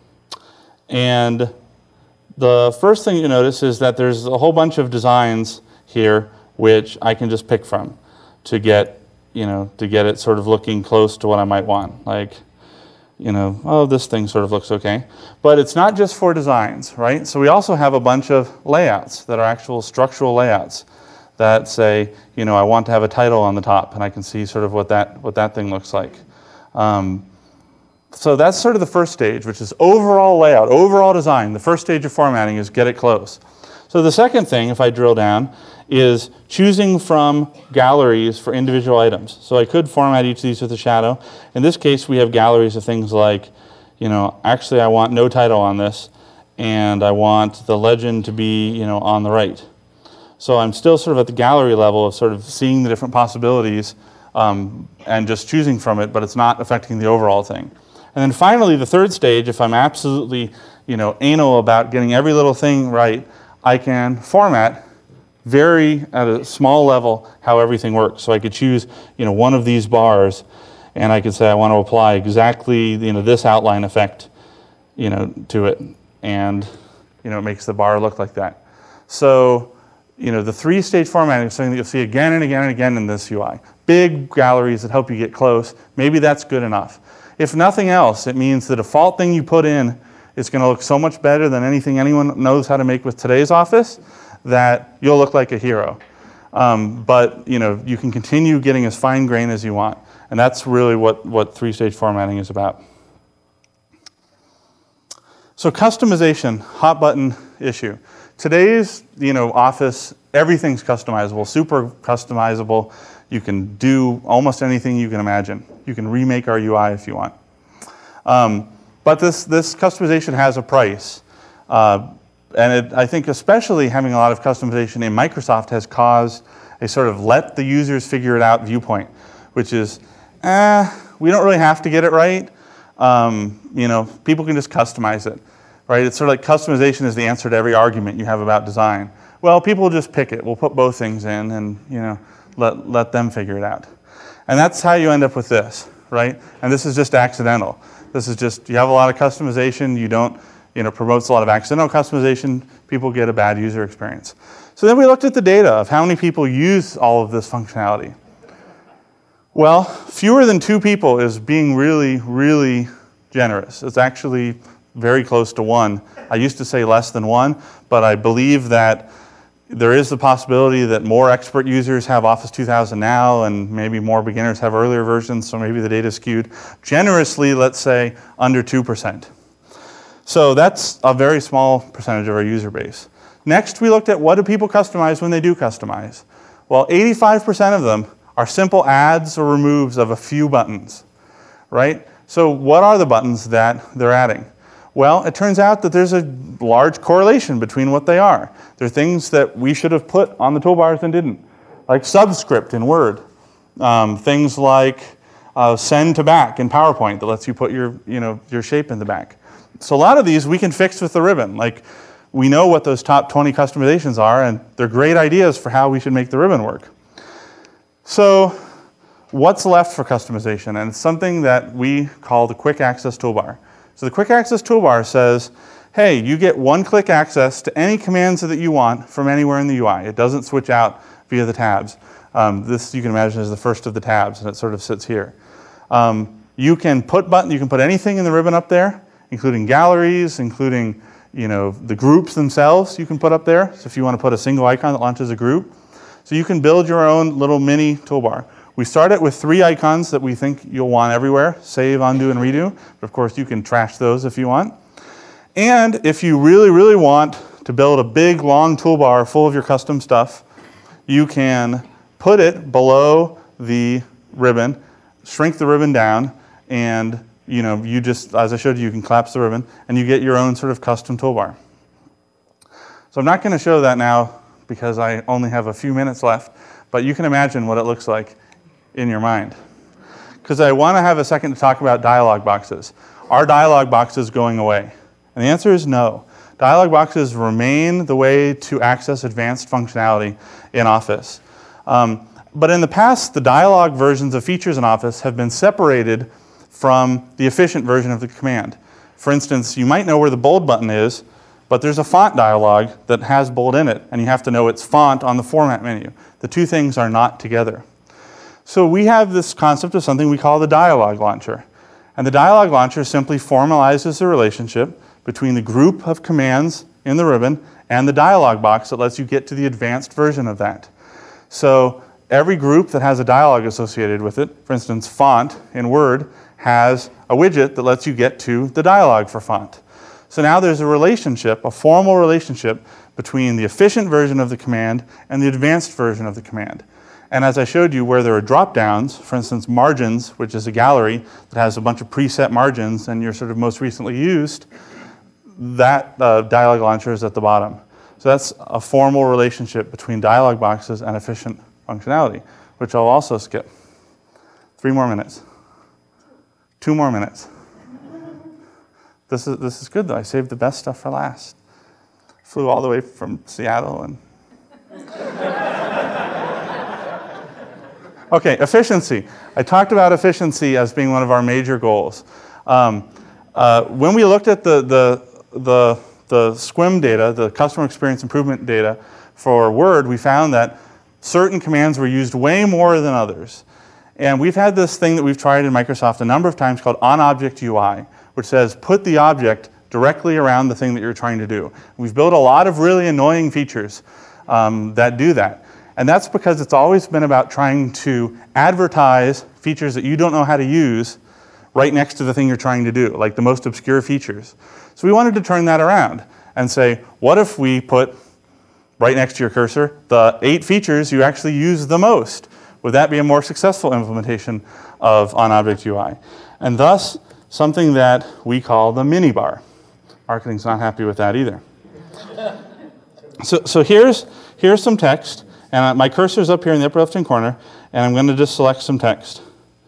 [SPEAKER 5] And the first thing you notice is that there's a whole bunch of designs here which I can just pick from to get, you know, to get it sort of looking close to what I might want. Like, you know, oh, this thing sort of looks okay. But it's not just for designs, right? So we also have a bunch of layouts that are actual structural layouts that say, you know, I want to have a title on the top, and I can see sort of what that, what that thing looks like. Um, so that's sort of the first stage, which is overall layout, overall design. The first stage of formatting is get it close. So the second thing, if I drill down, is choosing from galleries for individual items. So I could format each of these with a shadow. In this case, we have galleries of things like, you know, actually I want no title on this, and I want the legend to be, you know, on the right. So I'm still sort of at the gallery level of sort of seeing the different possibilities um, and just choosing from it, but it's not affecting the overall thing. And then finally, the third stage, if I'm absolutely, you know, anal about getting every little thing right, I can format very at a small level how everything works. So I could choose, you know, one of these bars, and I could say I want to apply exactly, you know, this outline effect, you know, to it, and, you know, it makes the bar look like that. So, you know, the three-stage formatting is something that you'll see again and again and again in this U I. Big galleries that help you get close. Maybe that's good enough. If nothing else, it means the default thing you put in is going to look so much better than anything anyone knows how to make with today's Office that you'll look like a hero. Um, but you know, you can continue getting as fine grained as you want. And that's really what, what three-stage formatting is about. So customization, hot button issue. Today's you know, Office, everything's customizable, super customizable. You can do almost anything you can imagine. You can remake our U I if you want. Um, but this, this customization has a price. Uh, And it, I think especially having a lot of customization in Microsoft has caused a sort of let the users figure it out viewpoint, which is, eh, we don't really have to get it right. Um, you know, people can just customize it, right? It's sort of like customization is the answer to every argument you have about design. Well, people will just pick it. We'll put both things in and, you know, let, let them figure it out. And that's how you end up with this, right? And this is just accidental. This is just, you have a lot of customization, you don't, you know, promotes a lot of accidental customization, people get a bad user experience. So then we looked at the data of how many people use all of this functionality. Well, fewer than two people is being really, really generous. It's actually very close to one. I used to say less than one, but I believe that there is the possibility that more expert users have Office two thousand now, and maybe more beginners have earlier versions, so maybe the data is skewed. Generously, let's say under two percent. So that's a very small percentage of our user base. Next, we looked at what do people customize when they do customize. Well, eighty-five percent of them are simple adds or removes of a few buttons, right? So what are the buttons that they're adding? Well, it turns out that there's a large correlation between what they are. There are things that we should have put on the toolbars and didn't, like subscript in Word, um, things like uh, send to back in PowerPoint that lets you put your, you know, your shape in the back. So a lot of these we can fix with the ribbon. Like, we know what those top twenty customizations are, and they're great ideas for how we should make the ribbon work. So what's left for customization? And it's something that we call the Quick Access Toolbar. So the Quick Access Toolbar says, hey, you get one-click access to any commands that you want from anywhere in the U I. It doesn't switch out via the tabs. Um, this, you can imagine, is the first of the tabs, and it sort of sits here. Um, you can put button, you can put anything in the ribbon up there, including galleries, including, you know, the groups themselves you can put up there. So if you want to put a single icon that launches a group. So you can build your own little mini toolbar. We started with three icons that we think you'll want everywhere: save, undo, and redo. But of course, you can trash those if you want. And if you really, really want to build a big, long toolbar full of your custom stuff, you can put it below the ribbon, shrink the ribbon down, and you know, you just, as I showed you, you can collapse the ribbon, and you get your own sort of custom toolbar. So I'm not going to show that now because I only have a few minutes left, but you can imagine what it looks like in your mind. Because I want to have a second to talk about dialog boxes. Are dialog boxes going away? And the answer is no. Dialog boxes remain the way to access advanced functionality in Office. Um, but in the past, the dialog versions of features in Office have been separated from the efficient version of the command. For instance, you might know where the bold button is, but there's a font dialog that has bold in it, and you have to know its font on the format menu. The two things are not together. So we have this concept of something we call the dialog launcher. And the dialog launcher simply formalizes the relationship between the group of commands in the ribbon and the dialog box that lets you get to the advanced version of that. So every group that has a dialog associated with it, for instance, font in Word, has a widget that lets you get to the dialog for font. So now there's a relationship, a formal relationship, between the efficient version of the command and the advanced version of the command. And as I showed you, where there are drop-downs, for instance, margins, which is a gallery that has a bunch of preset margins and you're sort of most recently used, that uh, dialog launcher is at the bottom. So that's a formal relationship between dialog boxes and efficient functionality, which I'll also skip. Three more minutes. Two more minutes. This is, this is good, though. I saved the best stuff for last. Flew all the way from Seattle. and. Okay, efficiency. I talked about efficiency as being one of our major goals. Um, uh, when we looked at the, the, the, the S Q M data, the customer experience improvement data for Word, we found that certain commands were used way more than others. And we've had this thing that we've tried in Microsoft a number of times called on-object U I, which says put the object directly around the thing that you're trying to do. We've built a lot of really annoying features um, that do that. And that's because it's always been about trying to advertise features that you don't know how to use right next to the thing you're trying to do, like the most obscure features. So we wanted to turn that around and say, what if we put right next to your cursor the eight features you actually use the most? Would that be a more successful implementation of on-object U I? And thus, something that we call the minibar. Marketing's not happy with that either. So, so here's, here's some text, And uh, my cursor's up here in the upper left-hand corner, and I'm going to just select some text.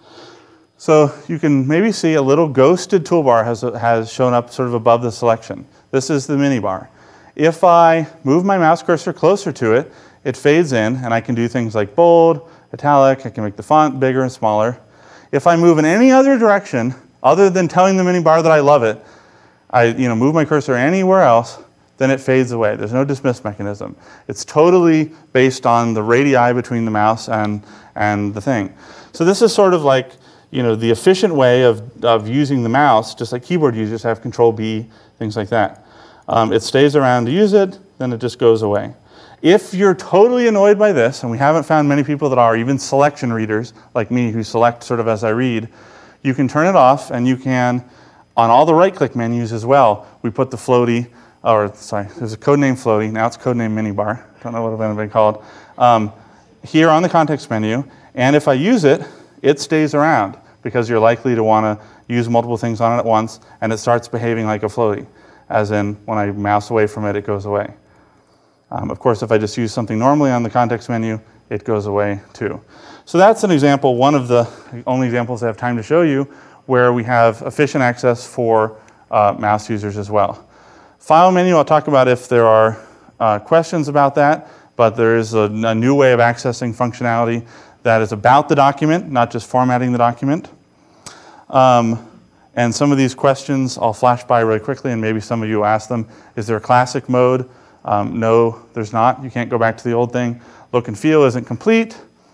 [SPEAKER 5] So you can maybe see a little ghosted toolbar has, has shown up sort of above the selection. This is the minibar. If I move my mouse cursor closer to it, it fades in, and I can do things like bold, italic, I can make the font bigger and smaller. If I move in any other direction, other than telling the minibar that I love it, I you know, move my cursor anywhere else, then it fades away. There's no dismiss mechanism. It's totally based on the radii between the mouse and, and the thing. So this is sort of like, you know, the efficient way of, of using the mouse, just like keyboard users have Control B, things like that. Um, it stays around to use it, then it just goes away. If you're totally annoyed by this, and we haven't found many people that are, even selection readers like me who select sort of as I read, you can turn it off, and you can, on all the right-click menus as well, we put the floaty, or sorry, there's a codename floaty, now it's codename minibar, don't know what it's been called, um, here on the context menu, and if I use it, it stays around because you're likely to want to use multiple things on it at once, and it starts behaving like a floaty, as in when I mouse away from it, it goes away. Um, of course, if I just use something normally on the context menu, it goes away too. So that's an example, one of the only examples I have time to show you, where we have efficient access for uh, mouse users as well. File menu, I'll talk about if there are uh, questions about that, but there is a, a new way of accessing functionality that is about the document, not just formatting the document. Um, and some of these questions I'll flash by really quickly, and maybe some of you ask them. Is there a classic mode? Um, no, there's not. You can't go back to the old thing. Look and feel isn't complete.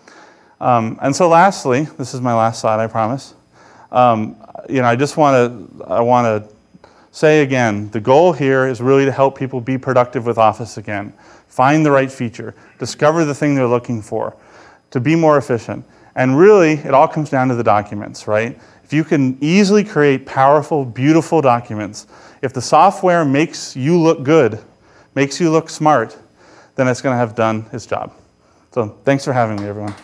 [SPEAKER 5] Um, and so lastly, this is my last slide, I promise. Um, you know, I just want to I want to say again, the goal here is really to help people be productive with Office again. Find the right feature. Discover the thing they're looking for. To be more efficient. And really, it all comes down to the documents, right? If you can easily create powerful, beautiful documents, if the software makes you look good, makes you look smart, then it's going to have done its job. So thanks for having me, everyone.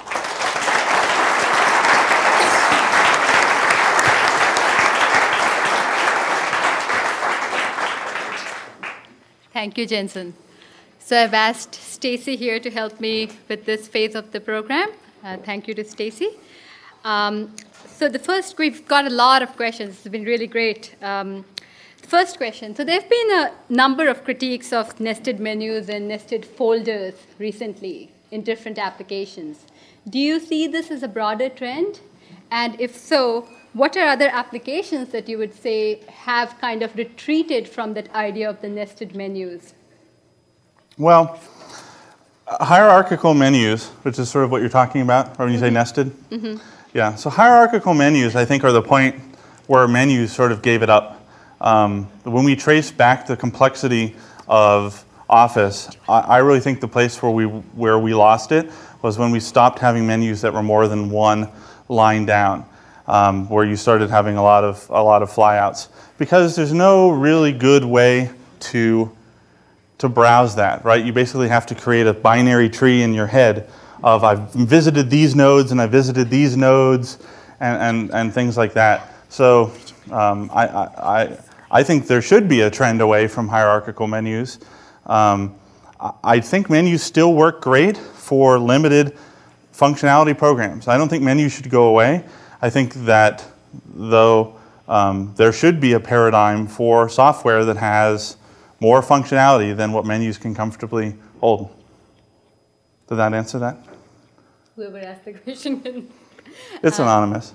[SPEAKER 4] Thank you, Jensen. So I've asked Stacy here to help me with this phase of the program. Uh, thank you to Stacy. Um, so the first, we've got a lot of questions. It's been really great. Um, the first question. So there have been a number of critiques of nested menus and nested folders recently in different applications. Do you see this as a broader trend? And if so, what are other applications that you would say have kind of retreated from that idea of the nested menus?
[SPEAKER 5] Well, hierarchical menus, which is sort of what you're talking about, or when you say nested.
[SPEAKER 4] Mm-hmm.
[SPEAKER 5] Yeah, so hierarchical menus, I think, are the point where menus sort of gave it up. Um, when we trace back the complexity of Office, I, I really think the place where we where we lost it was when we stopped having menus that were more than one line down, um, where you started having a lot of a lot of flyouts, because there's no really good way to to browse that, right? You basically have to create a binary tree in your head of I've visited these nodes and I visited these nodes and, and, and things like that. So um, I, I, I think there should be a trend away from hierarchical menus. Um, I think menus still work great for limited functionality programs. I don't think menus should go away. I think that though um, there should be a paradigm for software that has more functionality than what menus can comfortably hold. Did that answer that?
[SPEAKER 4] Whoever asked the question.
[SPEAKER 5] It's anonymous.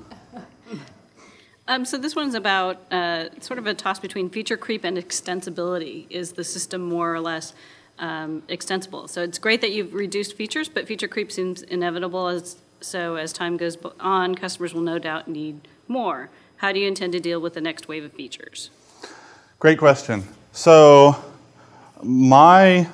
[SPEAKER 3] Um, so this one's about uh, sort of a toss between feature creep and extensibility. Is the system more or less um, extensible? So it's great that you've reduced features, but feature creep seems inevitable. As, so as time goes on, customers will no doubt need more. How do you intend to deal with the next wave of features?
[SPEAKER 5] Great question. So my,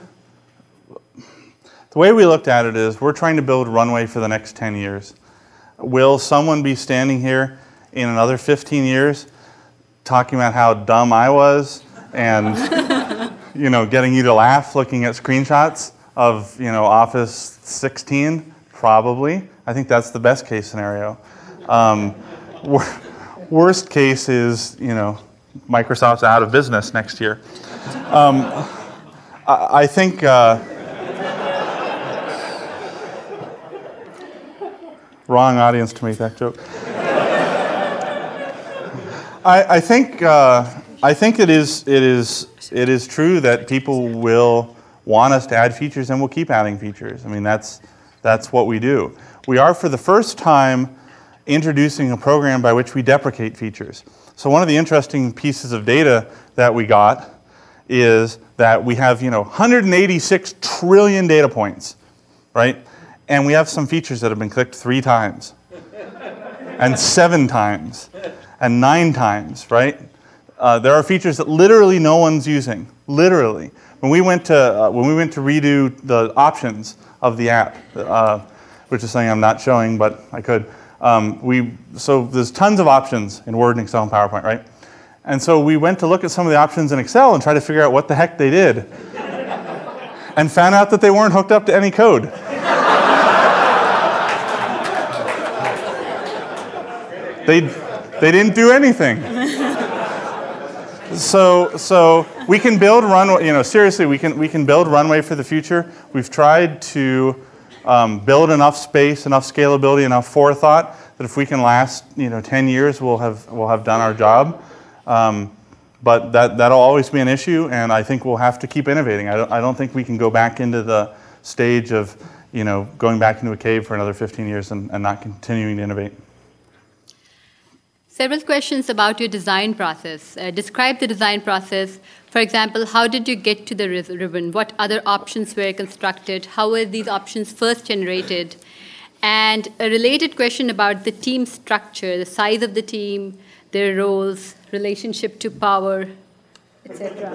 [SPEAKER 5] the way we looked at it is we're trying to build runway for the next ten years. Will someone be standing here in another fifteen years talking about how dumb I was and you know, getting you to laugh looking at screenshots of, you know, Office sixteen? Probably. I think that's the best case scenario. Um, wor- worst case is, you know, Microsoft's out of business next year. Um, I, I think uh, wrong audience to make that joke. I, I think uh, I think it is it is it is true that people will want us to add features, and we'll keep adding features. I mean, that's that's what we do. We are, for the first time, introducing a program by which we deprecate features. So one of the interesting pieces of data that we got is that we have, you know, one hundred eighty-six trillion data points, right? And we have some features that have been clicked three times, and seven times, and nine times, right? Uh, there are features that literally no one's using, literally. When we went to uh, when we went to redo the options of the app, uh, which is something I'm not showing, but I could. Um, we so there's tons of options in Word and Excel and PowerPoint, right? And so we went to look at some of the options in Excel and try to figure out what the heck they did, and found out that they weren't hooked up to any code. They they didn't do anything. So, so we can build runway. You know, seriously, we can we can build runway for the future. We've tried to um, build enough space, enough scalability, enough forethought that if we can last, you know, ten years, we'll have we'll have done our job. Um, but that that'll always be an issue, and I think we'll have to keep innovating. I don't I don't think we can go back into the stage of, you know, going back into a cave for another fifteen years and, and not continuing to innovate.
[SPEAKER 4] Several questions about your design process. Uh, describe the design process. For example, how did you get to the ribbon? What other options were constructed? How were these options first generated? And a related question about the team structure, the size of the team, their roles, relationship to power, et cetera.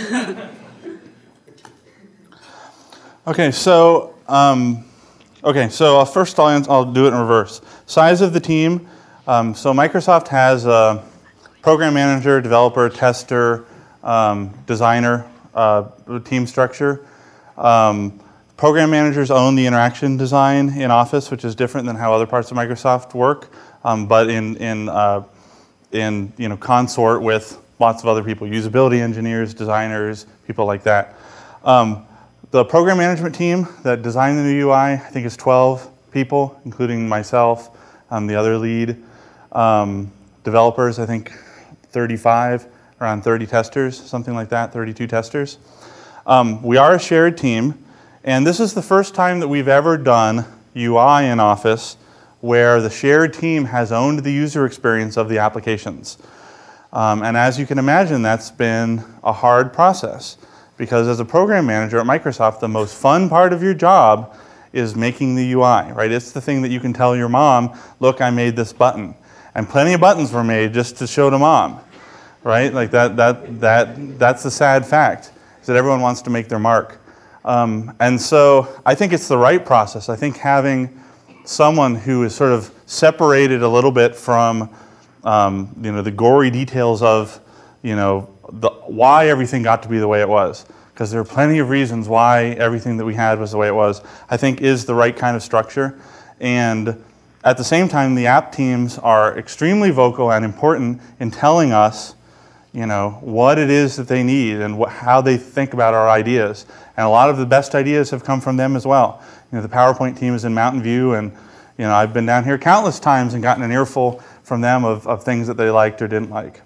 [SPEAKER 5] Okay, so um, okay, so first I'll, I'll do it in reverse. Size of the team. Um, so Microsoft has a program manager, developer, tester, um, designer uh, team structure. Um, program managers own the interaction design in Office, which is different than how other parts of Microsoft work, um, but in in uh, in you know consort with lots of other people, usability engineers, designers, people like that. Um, the program management team that designed the new U I, I think, is twelve people, including myself, um, the other lead. Um, developers, I think thirty-five, around thirty testers, something like that, thirty-two testers. Um, we are a shared team, and this is the first time that we've ever done U I in Office where the shared team has owned the user experience of the applications. Um, and as you can imagine, that's been a hard process, because as a program manager at Microsoft, the most fun part of your job is making the U I, right? It's the thing that you can tell your mom, look, I made this button. And plenty of buttons were made just to show to mom, right? Like that, that, that, that's the sad fact, is that everyone wants to make their mark. Um, and so I think it's the right process. I think having someone who is sort of separated a little bit from, um, you know, the gory details of, you know, the, why everything got to be the way it was, because there are plenty of reasons why everything that we had was the way it was, I think is the right kind of structure. And at the same time, the app teams are extremely vocal and important in telling us, you know, what it is that they need and what, how they think about our ideas. And a lot of the best ideas have come from them as well. You know, the PowerPoint team is in Mountain View, and you know, I've been down here countless times and gotten an earful from them of, of things that they liked or didn't like.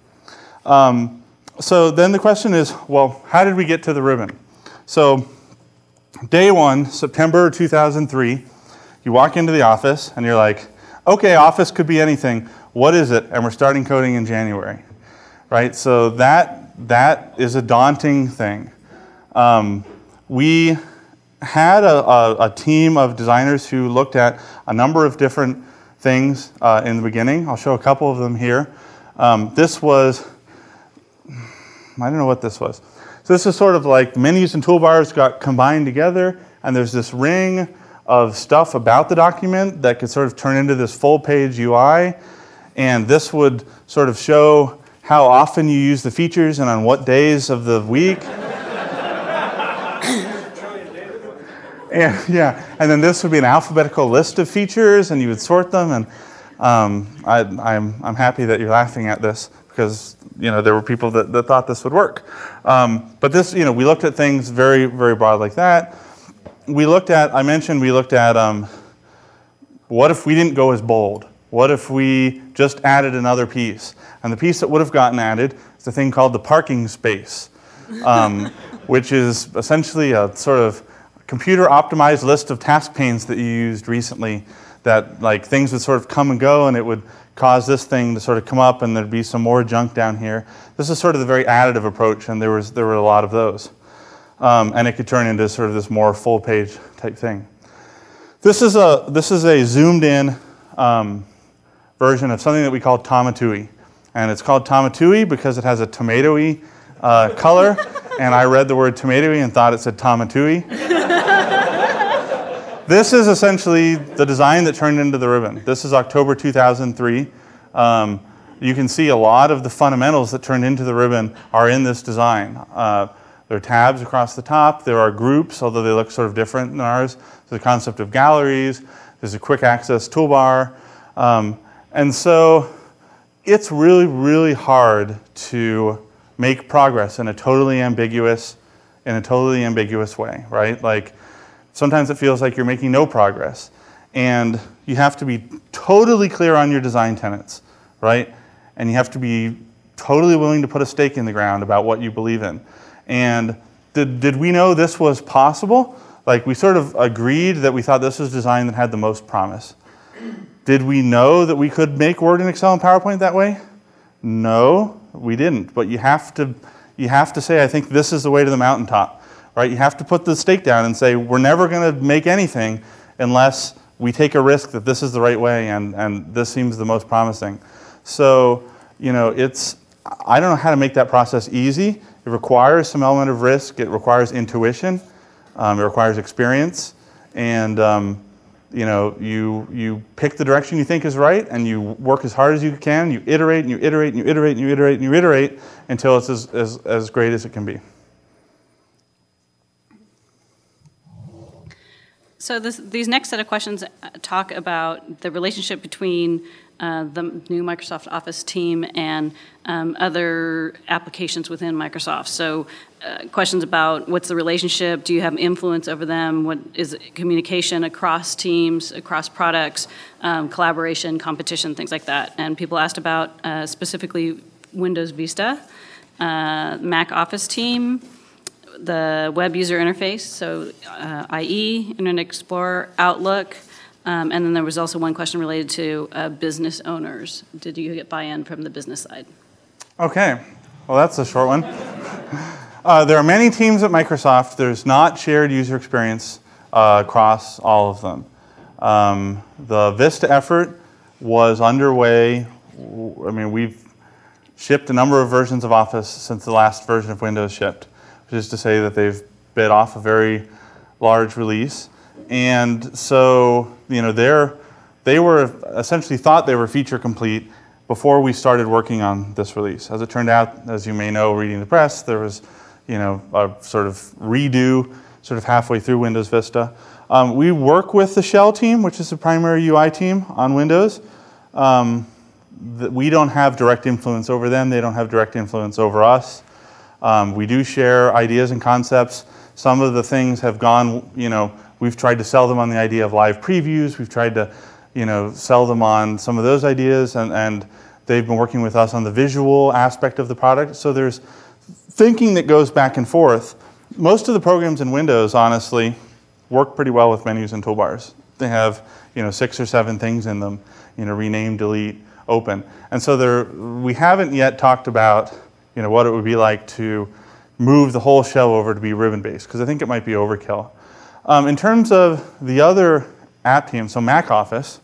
[SPEAKER 5] Um, so then the question is, well, how did we get to the ribbon? So day one, September two thousand three, you walk into the office and you're like, okay, Office could be anything. What is it? And we're starting coding in January, right? So that that is a daunting thing. Um, we had a, a, a team of designers who looked at a number of different things uh, in the beginning. I'll show a couple of them here. Um, this was, I don't know what this was. So this is sort of like menus and toolbars got combined together, and there's this ring of stuff about the document that could sort of turn into this full-page U I, and this would sort of show how often you use the features and on what days of the week. and, yeah, and then this would be an alphabetical list of features, and you would sort them. And um, I, I'm I'm happy that you're laughing at this, because you know there were people that, that thought this would work. Um, but this, you know, we looked at things very very broad like that. We looked at, I mentioned we looked at um, what if we didn't go as bold? What if we just added another piece? And the piece that would have gotten added is a thing called the parking space, um, which is essentially a sort of computer-optimized list of task panes that you used recently, that like things would sort of come and go, and it would cause this thing to sort of come up, and there'd be some more junk down here. This is sort of the very additive approach, and there was there were a lot of those. Um, and it could turn into sort of this more full-page type thing. This is a this is a zoomed-in um, version of something that we call Tomatui, and it's called Tomatui because it has a tomatoey uh, color. And I read the word tomatoey and thought it said Tomatui. This is essentially the design that turned into the ribbon. This is October two thousand three. Um, you can see a lot of the fundamentals that turned into the ribbon are in this design. Uh, there are tabs across the top. There are groups, although they look sort of different than ours. There's the concept of galleries. There's a quick access toolbar. Um, and so it's really, really hard to make progress in a totally ambiguous, in a totally ambiguous way, right? Like, sometimes it feels like you're making no progress. And you have to be totally clear on your design tenets, right? And you have to be totally willing to put a stake in the ground about what you believe in. And did, did we know this was possible? Like, we sort of agreed that we thought this was design that had the most promise. Did we know that we could make Word and Excel and PowerPoint that way? No, we didn't. But you have to, you have to say, I think this is the way to the mountaintop, right? You have to put the stake down and say, we're never going to make anything unless we take a risk that this is the right way, and, and this seems the most promising. So, you know, it's, I don't know how to make that process easy. It requires some element of risk. It requires intuition. Um, it requires experience. And, um, you know, you, you pick the direction you think is right, and you work as hard as you can. You iterate, and you iterate, and you iterate, and you iterate, and you iterate until it's as, as, as great as it can be.
[SPEAKER 3] So this, these next set of questions talk about the relationship between uh, the new Microsoft Office team and um, other applications within Microsoft. So uh, questions about what's the relationship, do you have influence over them, what is communication across teams, across products, um, collaboration, competition, things like that. And people asked about uh, specifically Windows Vista, uh, Mac Office team, the web user interface, so uh, I E, Internet Explorer, Outlook, um, and then there was also one question related to uh, business owners. Did you get buy-in from the business side?
[SPEAKER 5] Okay, well that's a short one. uh, there are many teams at Microsoft. There's not shared user experience uh, across all of them. Um, the Vista effort was underway. I mean, we've shipped a number of versions of Office since the last version of Windows shipped, which is to say that they've bit off a very large release. And so, you know, they're, they were essentially thought they were feature complete before we started working on this release. As it turned out, as you may know, reading the press, there was, you know, a sort of redo sort of halfway through Windows Vista. Um, we work with the Shell team, which is the primary U I team on Windows. Um, the, we don't have direct influence over them. They don't have direct influence over us. Um, we do share ideas and concepts. Some of the things have gone, you know, we've tried to sell them on the idea of live previews. We've tried to, you know, sell them on some of those ideas, and, and they've been working with us on the visual aspect of the product. So there's thinking that goes back and forth. Most of the programs in Windows, honestly, work pretty well with menus and toolbars. They have, you know, six or seven things in them, you know, rename, delete, open. And so there, we haven't yet talked about, you know, what it would be like to move the whole shell over to be ribbon-based, because I think it might be overkill. Um, in terms of the other app teams, so Mac Office,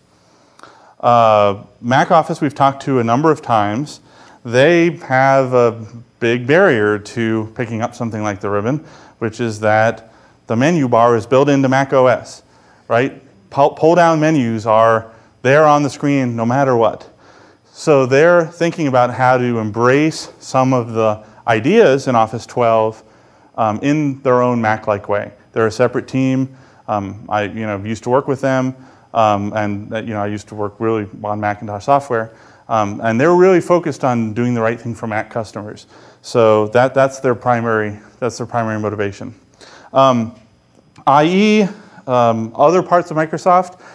[SPEAKER 5] uh, Mac Office we've talked to a number of times. They have a big barrier to picking up something like the ribbon, which is that the menu bar is built into Mac O S, right? Pull-down menus are there on the screen no matter what. So they're thinking about how to embrace some of the ideas in Office twelve um, in their own Mac-like way. They're a separate team. Um, I, you know, used to work with them, um, and uh, you know, I used to work really on Macintosh software, um, and they're really focused on doing the right thing for Mac customers. So that that's their primary that's their primary motivation. Um, I E, um, other parts of Microsoft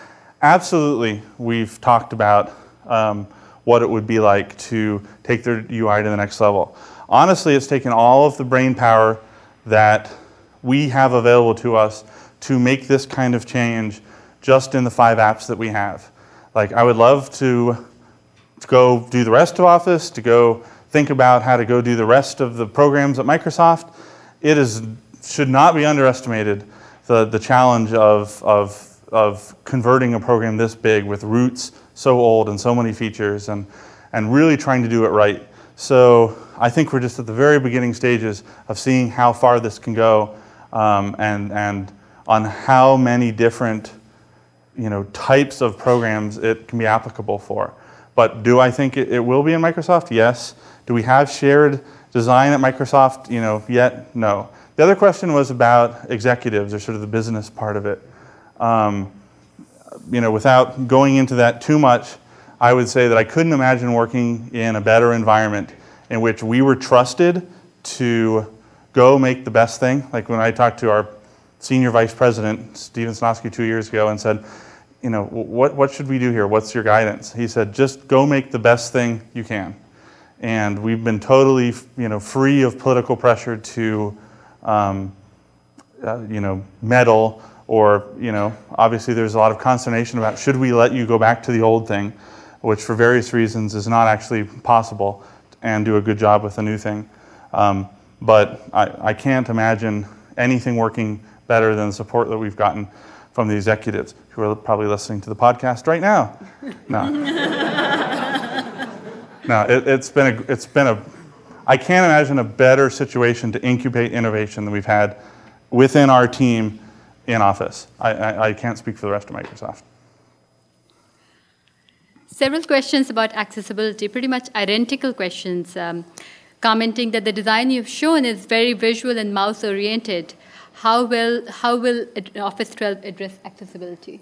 [SPEAKER 5] absolutely, we've talked about um, what it would be like to take their U I to the next level. Honestly, it's taken all of the brain power that we have available to us to make this kind of change just in the five apps that we have. Like, I would love to, to go do the rest of Office, to go think about how to go do the rest of the programs at Microsoft. It is, should not be underestimated, the, the challenge of, of, of converting a program this big with roots so old and so many features, and, and really trying to do it right. So I think we're just at the very beginning stages of seeing how far this can go, um, and, and on how many different you know, types of programs it can be applicable for. But do I think it, it will be in Microsoft? Yes. Do we have shared design at Microsoft you know, yet? No. The other question was about executives, or sort of the business part of it. Um, you know, without going into that too much, I would say that I couldn't imagine working in a better environment in which we were trusted to go make the best thing. Like when I talked to our senior vice president, Steven Snosky, two years ago and said, you know, what, what should we do here? What's your guidance? He said, just go make the best thing you can. And we've been totally, you know, free of political pressure to, um, uh, you know, meddle, or, you know, obviously there's a lot of consternation about should we let you go back to the old thing, which for various reasons is not actually possible, and do a good job with the new thing. Um, but I, I can't imagine anything working better than the support that we've gotten from the executives, who are probably listening to the podcast right now. No, no, it, it's been a, it's been a, I can't imagine a better situation to incubate innovation than we've had within our team in Office. I, I, I can't speak for the rest of Microsoft.
[SPEAKER 4] Several questions about accessibility, pretty much identical questions, um, commenting that the design you've shown is very visual and mouse-oriented. How will, how will Office twelve address accessibility?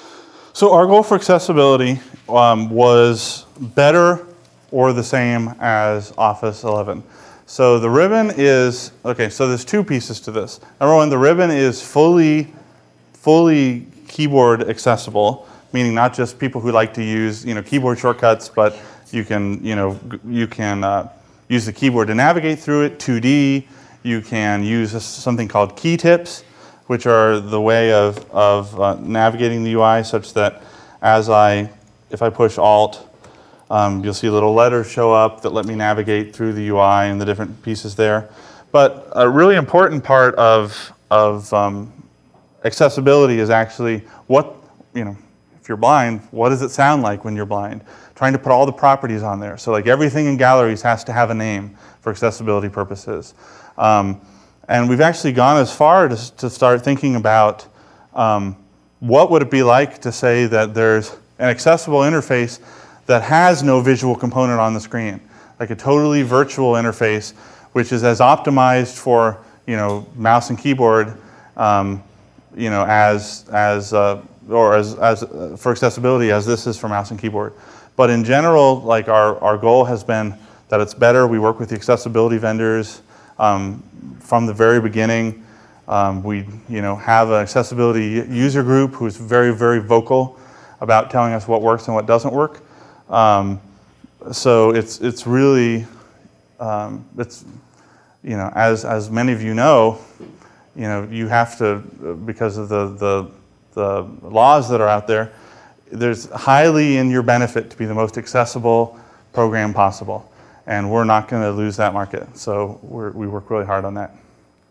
[SPEAKER 5] So our goal for accessibility um, was better or the same as Office eleven. So the ribbon is, okay, so there's two pieces to this. Number one, the ribbon is fully, fully keyboard accessible, meaning not just people who like to use, you know, keyboard shortcuts, but you can, you know, you can uh, use the keyboard to navigate through it, two D. You can use something called key tips, which are the way of, of uh, navigating the U I, such that as I, if I push Alt, um, you'll see little letters show up that let me navigate through the U I and the different pieces there. But a really important part of, of um, accessibility is actually what, you know, if you're blind, what does it sound like when you're blind? Trying to put all the properties on there. So like everything in galleries has to have a name for accessibility purposes. Um, and we've actually gone as far to, to start thinking about um, what would it be like to say that there's an accessible interface that has no visual component on the screen, like a totally virtual interface, which is as optimized for, you know, mouse and keyboard, um, you know, as as uh, or as as uh, for accessibility as this is for mouse and keyboard. But in general, like our our goal has been that it's better. We work with the accessibility vendors. Um, from the very beginning, um, we you know, have an accessibility user group who's very, very vocal about telling us what works and what doesn't work. Um, so it's it's really um, it's you know as as many of you know, you know you have to, because of the the the laws that are out there, there's highly in your benefit to be the most accessible program possible. And we're not going to lose that market. So we're, we work really hard on that.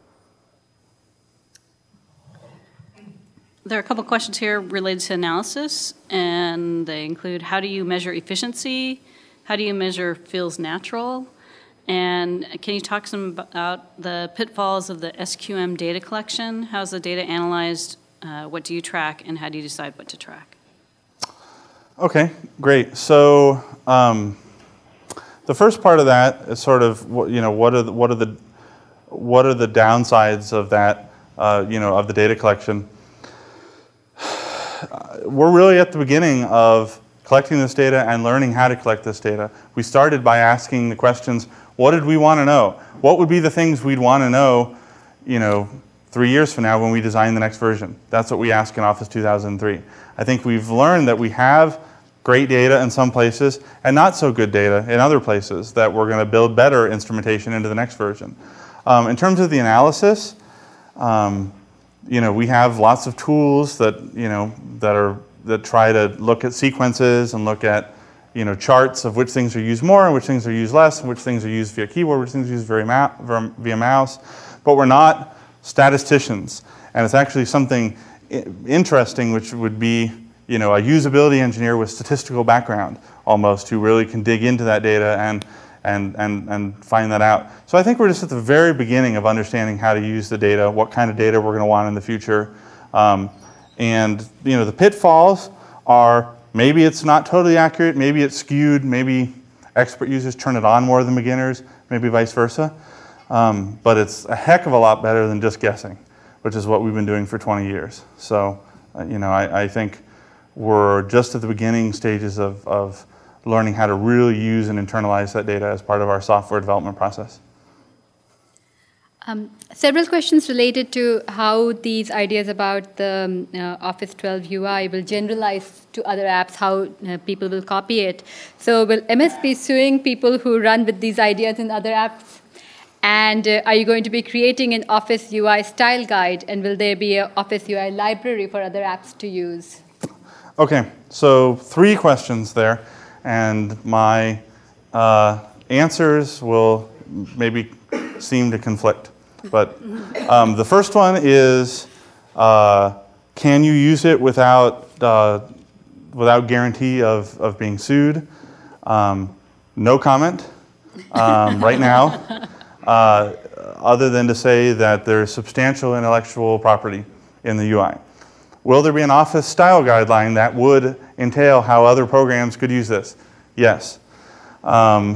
[SPEAKER 3] There are a couple questions here related to analysis, and they include how do you measure efficiency? How do you measure feels natural? And can you talk some about the pitfalls of the S Q M data collection? How's the data analyzed? Uh, what do you track, and how do you decide what to track?
[SPEAKER 5] Okay, great. So um, the first part of that is sort of, you know, what are the, what are the what are the downsides of that, uh, you know, of the data collection? We're really at the beginning of collecting this data and learning how to collect this data. We started by asking the questions, what did we want to know? What would be the things we'd want to know, you know, three years from now when we design the next version? That's what we ask in Office two thousand three. I think we've learned that we have great data in some places and not so good data in other places, that we're going to build better instrumentation into the next version. Um, in terms of the analysis, um, you know, we have lots of tools that, you know, that are that try to look at sequences and look at, you know, charts of which things are used more and which things are used less and which things are used via keyboard, which things are used via, ma via mouse. But we're not statisticians. And it's actually something interesting, which would be, you know, a usability engineer with statistical background almost, who really can dig into that data and, and, and, and find that out. So I think we're just at the very beginning of understanding how to use the data, what kind of data we're going to want in the future. Um, and, you know, the pitfalls are maybe it's not totally accurate, maybe it's skewed, maybe expert users turn it on more than beginners, maybe vice versa. Um, but it's a heck of a lot better than just guessing, which is what we've been doing for twenty years. So, uh, you know, I, I think we're just at the beginning stages of, of learning how to really use and internalize that data as part of our software development process.
[SPEAKER 4] Um, several questions related to how these ideas about the um, uh, Office twelve U I will generalize to other apps, how uh, people will copy it. So will M S be suing people who run with these ideas in other apps? And uh, are you going to be creating an Office U I style guide? And will there be an Office U I library for other apps to use?
[SPEAKER 5] Okay, so three questions there. And my uh, answers will maybe seem to conflict. But um, the first one is, uh, can you use it without, uh, without guarantee of, of being sued? Um, no comment um, right now, uh, other than to say that there's substantial intellectual property in the U I. Will there be an Office style guideline that would entail how other programs could use this? Yes. Um,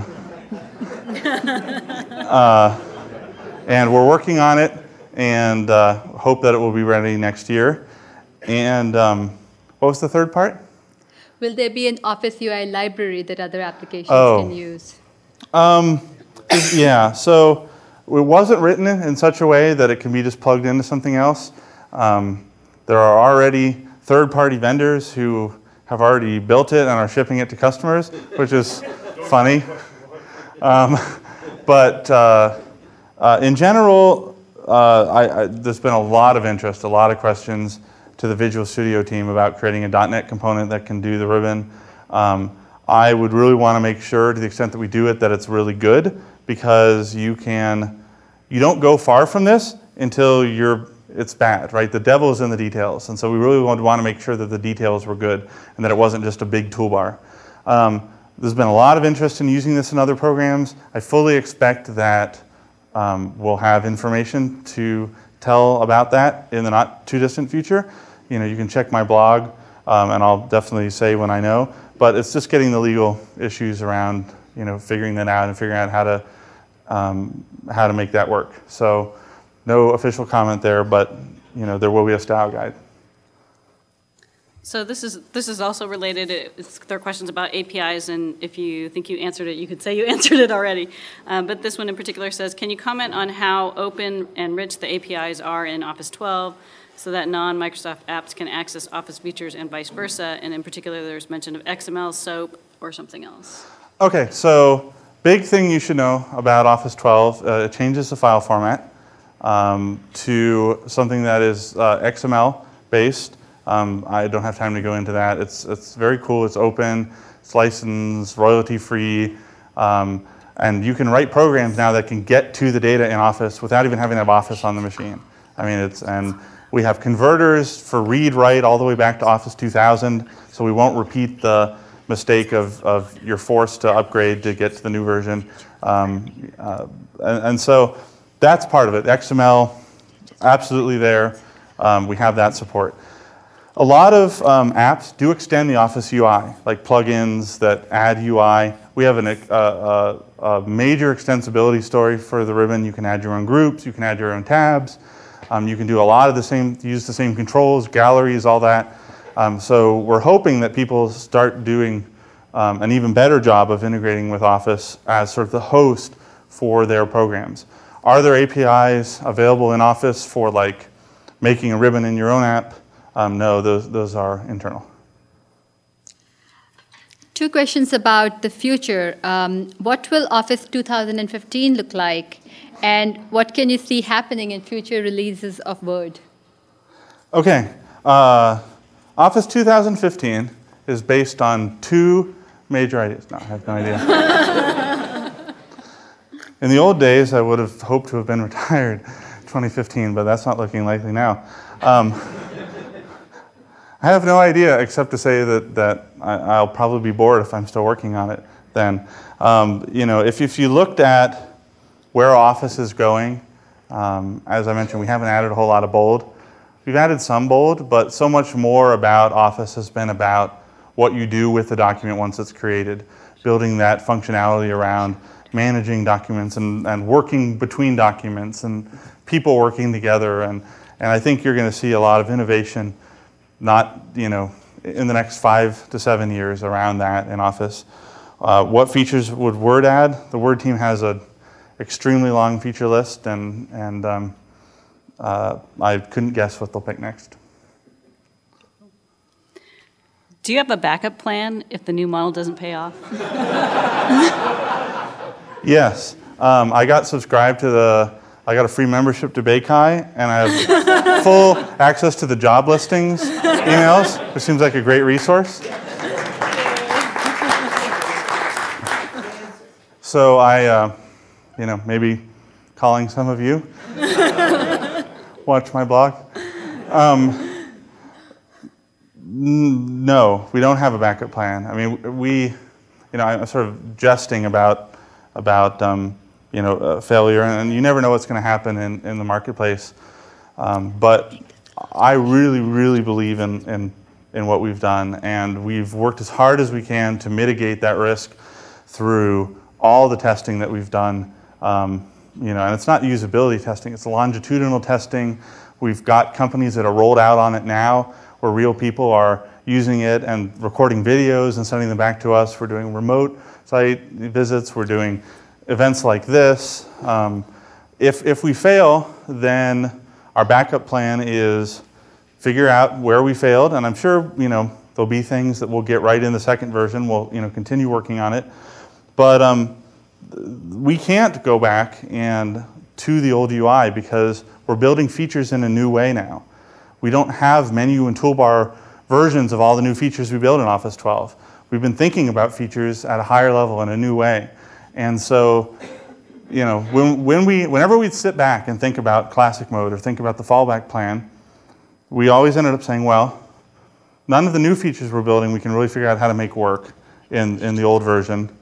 [SPEAKER 5] uh, And we're working on it, and uh, hope that it will be ready next year. And um, what was the third part?
[SPEAKER 4] Will there be an Office U I library that other applications
[SPEAKER 5] oh.
[SPEAKER 4] can use?
[SPEAKER 5] Um, yeah, so it wasn't written in such a way that it can be just plugged into something else. Um, there are already third-party vendors who have already built it and are shipping it to customers, which is funny. Um, but uh, Uh, in general, uh, I, I, there's been a lot of interest, a lot of questions to the Visual Studio team about creating a dot net component that can do the ribbon. Um, I would really want to make sure, to the extent that we do it, that it's really good, because you can, you don't go far from this until you're, it's bad, right? The devil is in the details, and so we really would want to make sure that the details were good and that it wasn't just a big toolbar. Um, there's been a lot of interest in using this in other programs. I fully expect that Um, we'll have information to tell about that in the not too distant future. You know, you can check my blog, um, and I'll definitely say when I know. But it's just getting the legal issues around, you know, figuring that out and figuring out how to um, how to make that work. So, no official comment there, but you know, there will be a style guide.
[SPEAKER 3] So this is this is also related. It's, there are questions about A P Is, and if you think you answered it, you could say you answered it already. Um, but this one in particular says, can you comment on how open and rich the A P Is are in Office twelve so that non-Microsoft apps can access Office features and vice versa? And in particular, there's mention of X M L, SOAP, or something else.
[SPEAKER 5] Okay, so big thing you should know about Office twelve, uh, it changes the file format um, to something that is uh, X M L based. Um, I don't have time to go into that. It's, it's very cool. It's open. It's licensed, royalty-free. Um, and you can write programs now that can get to the data in Office without even having to have Office on the machine. I mean, it's, and we have converters for read-write all the way back to Office two thousand, so we won't repeat the mistake of, of you're forced to upgrade to get to the new version. Um, uh, and, and so that's part of it. X M L, absolutely there. Um, we have that support. A lot of um, apps do extend the Office U I, like plugins that add U I. We have an, a, a, a major extensibility story for the ribbon. You can add your own groups, you can add your own tabs. Um, you can do a lot of the same, use the same controls, galleries, all that. Um, so we're hoping that people start doing um, an even better job of integrating with Office as sort of the host for their programs. Are there A P Is available in Office for like making a ribbon in your own app? Um, no, those, those are internal.
[SPEAKER 4] Two questions about the future. Um, what will Office two thousand fifteen look like? And what can you see happening in future releases of Word?
[SPEAKER 5] Okay. Uh, Office two thousand fifteen is based on two major ideas. No, I have no idea. In the old days, I would have hoped to have been retired twenty fifteen, but that's not looking likely now. Um, I have no idea except to say that, that I, I'll probably be bored if I'm still working on it then. Um, you know, if, if you looked at where Office is going, um, as I mentioned, we haven't added a whole lot of bold. We've added some bold, but so much more about Office has been about what you do with the document once it's created, building that functionality around managing documents and, and working between documents and people working together. And, and I think you're going to see a lot of innovation, not, you know, in the next five to seven years around that in Office. Uh, what features would Word add? The Word team has an extremely long feature list, and, and um, uh, I couldn't guess what they'll pick next.
[SPEAKER 3] Do you have a backup plan if the new model doesn't pay off?
[SPEAKER 5] Yes. Um, I got subscribed to the, I got a free membership to Beikai, and I have full access to the job listings emails, which seems like a great resource. So I, uh, you know, maybe calling some of you, watch my blog. Um, no, we don't have a backup plan. I mean, we, you know, I'm sort of jesting about about um, you know uh, failure, and you never know what's going to happen in, in the marketplace. Um, but I really, really believe in, in in what we've done, and we've worked as hard as we can to mitigate that risk through all the testing that we've done. Um, you know, and it's not usability testing; it's longitudinal testing. We've got companies that are rolled out on it now, where real people are using it and recording videos and sending them back to us. We're doing remote site visits. We're doing events like this. Um, if, if we fail, then our backup plan is figure out where we failed. And I'm sure, you know, there'll be things that we'll get right in the second version. We'll, you know, continue working on it. But um, we can't go back and to the old U I because we're building features in a new way now. We don't have menu and toolbar versions of all the new features we build in Office twelve. We've been thinking about features at a higher level in a new way. And so, you know, when, when we, whenever we sit back and think about classic mode or think about the fallback plan, we always ended up saying, well, none of the new features we're building we can really figure out how to make work in, in the old version.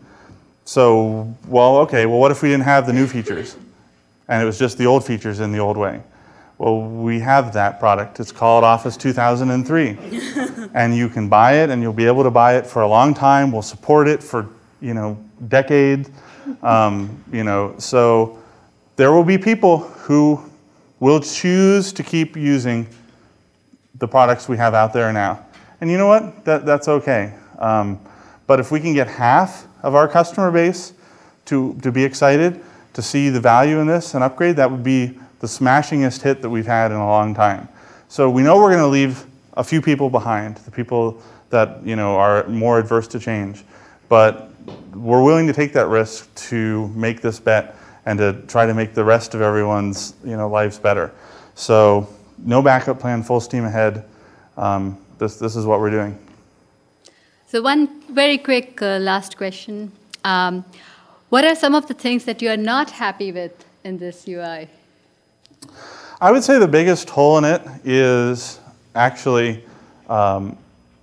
[SPEAKER 5] So, well, okay, well, what if we didn't have the new features? And it was just the old features in the old way. Well, we have that product. It's called Office two thousand three. And you can buy it, and you'll be able to buy it for a long time. We'll support it for, you know, decades. Um, you know, so there will be people who will choose to keep using the products we have out there now. And you know what? That, that's okay. Um, but if we can get half of our customer base to, to be excited, to see the value in this and upgrade, that would be the smashingest hit that we've had in a long time. So we know we're going to leave a few people behind, the people that, you know, are more adverse to change. But we're willing to take that risk to make this bet and to try to make the rest of everyone's, you know, lives better. So no backup plan, full steam ahead. Um, this, this is what we're doing.
[SPEAKER 4] So one very quick uh, last question. Um, what are some of the things that you are not happy with in this U I?
[SPEAKER 5] I would say the biggest hole in it is actually um,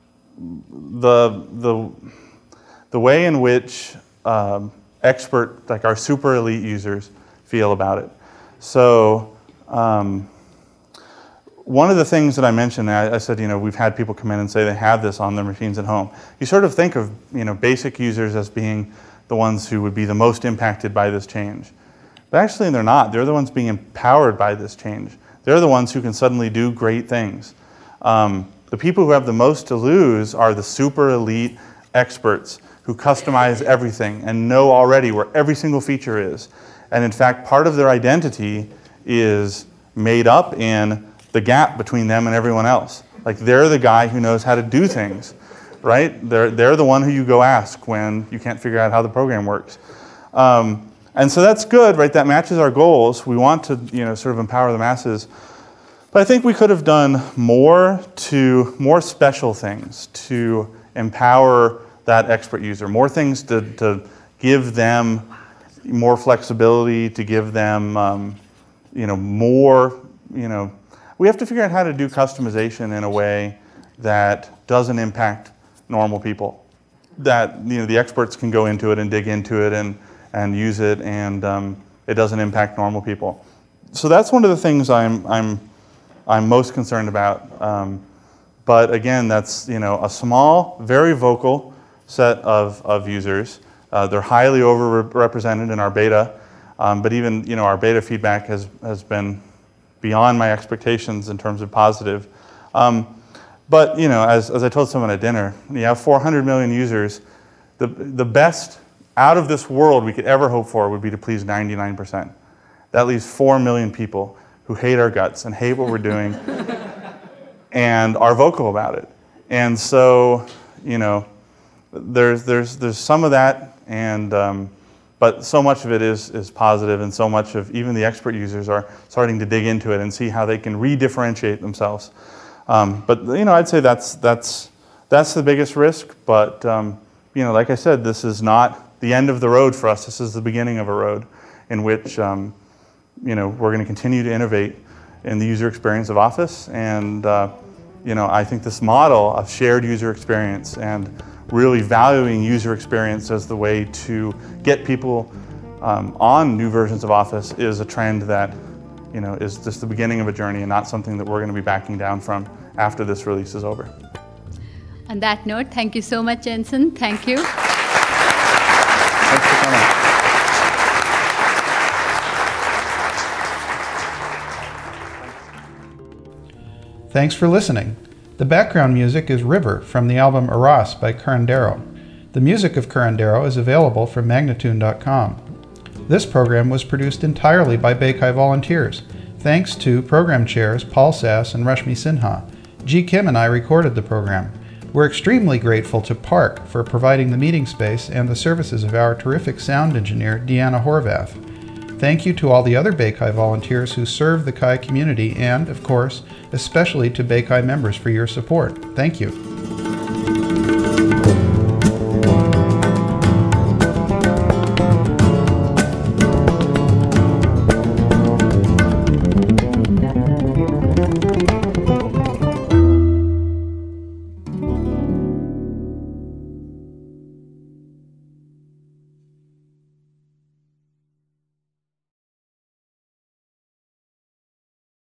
[SPEAKER 5] the, the, the way in which um, expert, like our super elite users, feel about it. So um, one of the things that I mentioned, I, I said, you know, we've had people come in and say they have this on their machines at home. You sort of think of, you know, basic users as being the ones who would be the most impacted by this change. But actually they're not. They're the ones being empowered by this change. They're the ones who can suddenly do great things. Um, the people who have the most to lose are the super elite experts who who customize everything and know already where every single feature is. And in fact, part of their identity is made up in the gap between them and everyone else. Like, they're the guy who knows how to do things, right? They're, they're the one who you go ask when you can't figure out how the program works. Um, and so that's good, right? That matches our goals. We want to, you know, sort of empower the masses. But I think we could have done more to, more special things to empower that expert user, more things to, to give them more flexibility, to give them, um, you know, more, you know, we have to figure out how to do customization in a way that doesn't impact normal people. That, you know, the experts can go into it and dig into it and, and use it, and um, it doesn't impact normal people. So that's one of the things I'm, I'm, I'm most concerned about. Um, but again, that's, you know, a small, very vocal set of, of users. Uh, they're highly overrepresented in our beta, um, but even, you know, our beta feedback has, has been beyond my expectations in terms of positive. Um, but, you know, as, as I told someone at dinner, you have four hundred million users. The, the best out of this world we could ever hope for would be to please ninety-nine percent. That leaves four million people who hate our guts and hate what we're doing and are vocal about it. And so, you know, there's, there's, there's some of that, and um, but so much of it is, is positive, and so much of even the expert users are starting to dig into it and see how they can re-differentiate themselves. Um, but, you know, I'd say that's, that's, that's the biggest risk, but, um, you know, like I said, this is not the end of the road for us. This is the beginning of a road in which, um, you know, we're going to continue to innovate in the user experience of Office, and, uh, you know, I think this model of shared user experience and really valuing user experience as the way to get people um, on new versions of Office is a trend that, you know, is just the beginning of a journey and not something that we're going to be backing down from after this release is over.
[SPEAKER 4] On that note, thank you so much, Jensen. Thank you.
[SPEAKER 5] Thanks for coming.
[SPEAKER 1] Thanks for listening. The background music is River from the album Arras by Curandero. The music of Curandero is available from Magnatune dot com. This program was produced entirely by Bekai volunteers, thanks to program chairs Paul Sass and Rashmi Sinha. G. Kim and I recorded the program. We're extremely grateful to Park for providing the meeting space and the services of our terrific sound engineer, Deanna Horvath. Thank you to all the other Bekai volunteers who serve the Kai community, and, of course, especially to Bekai members for your support. Thank you.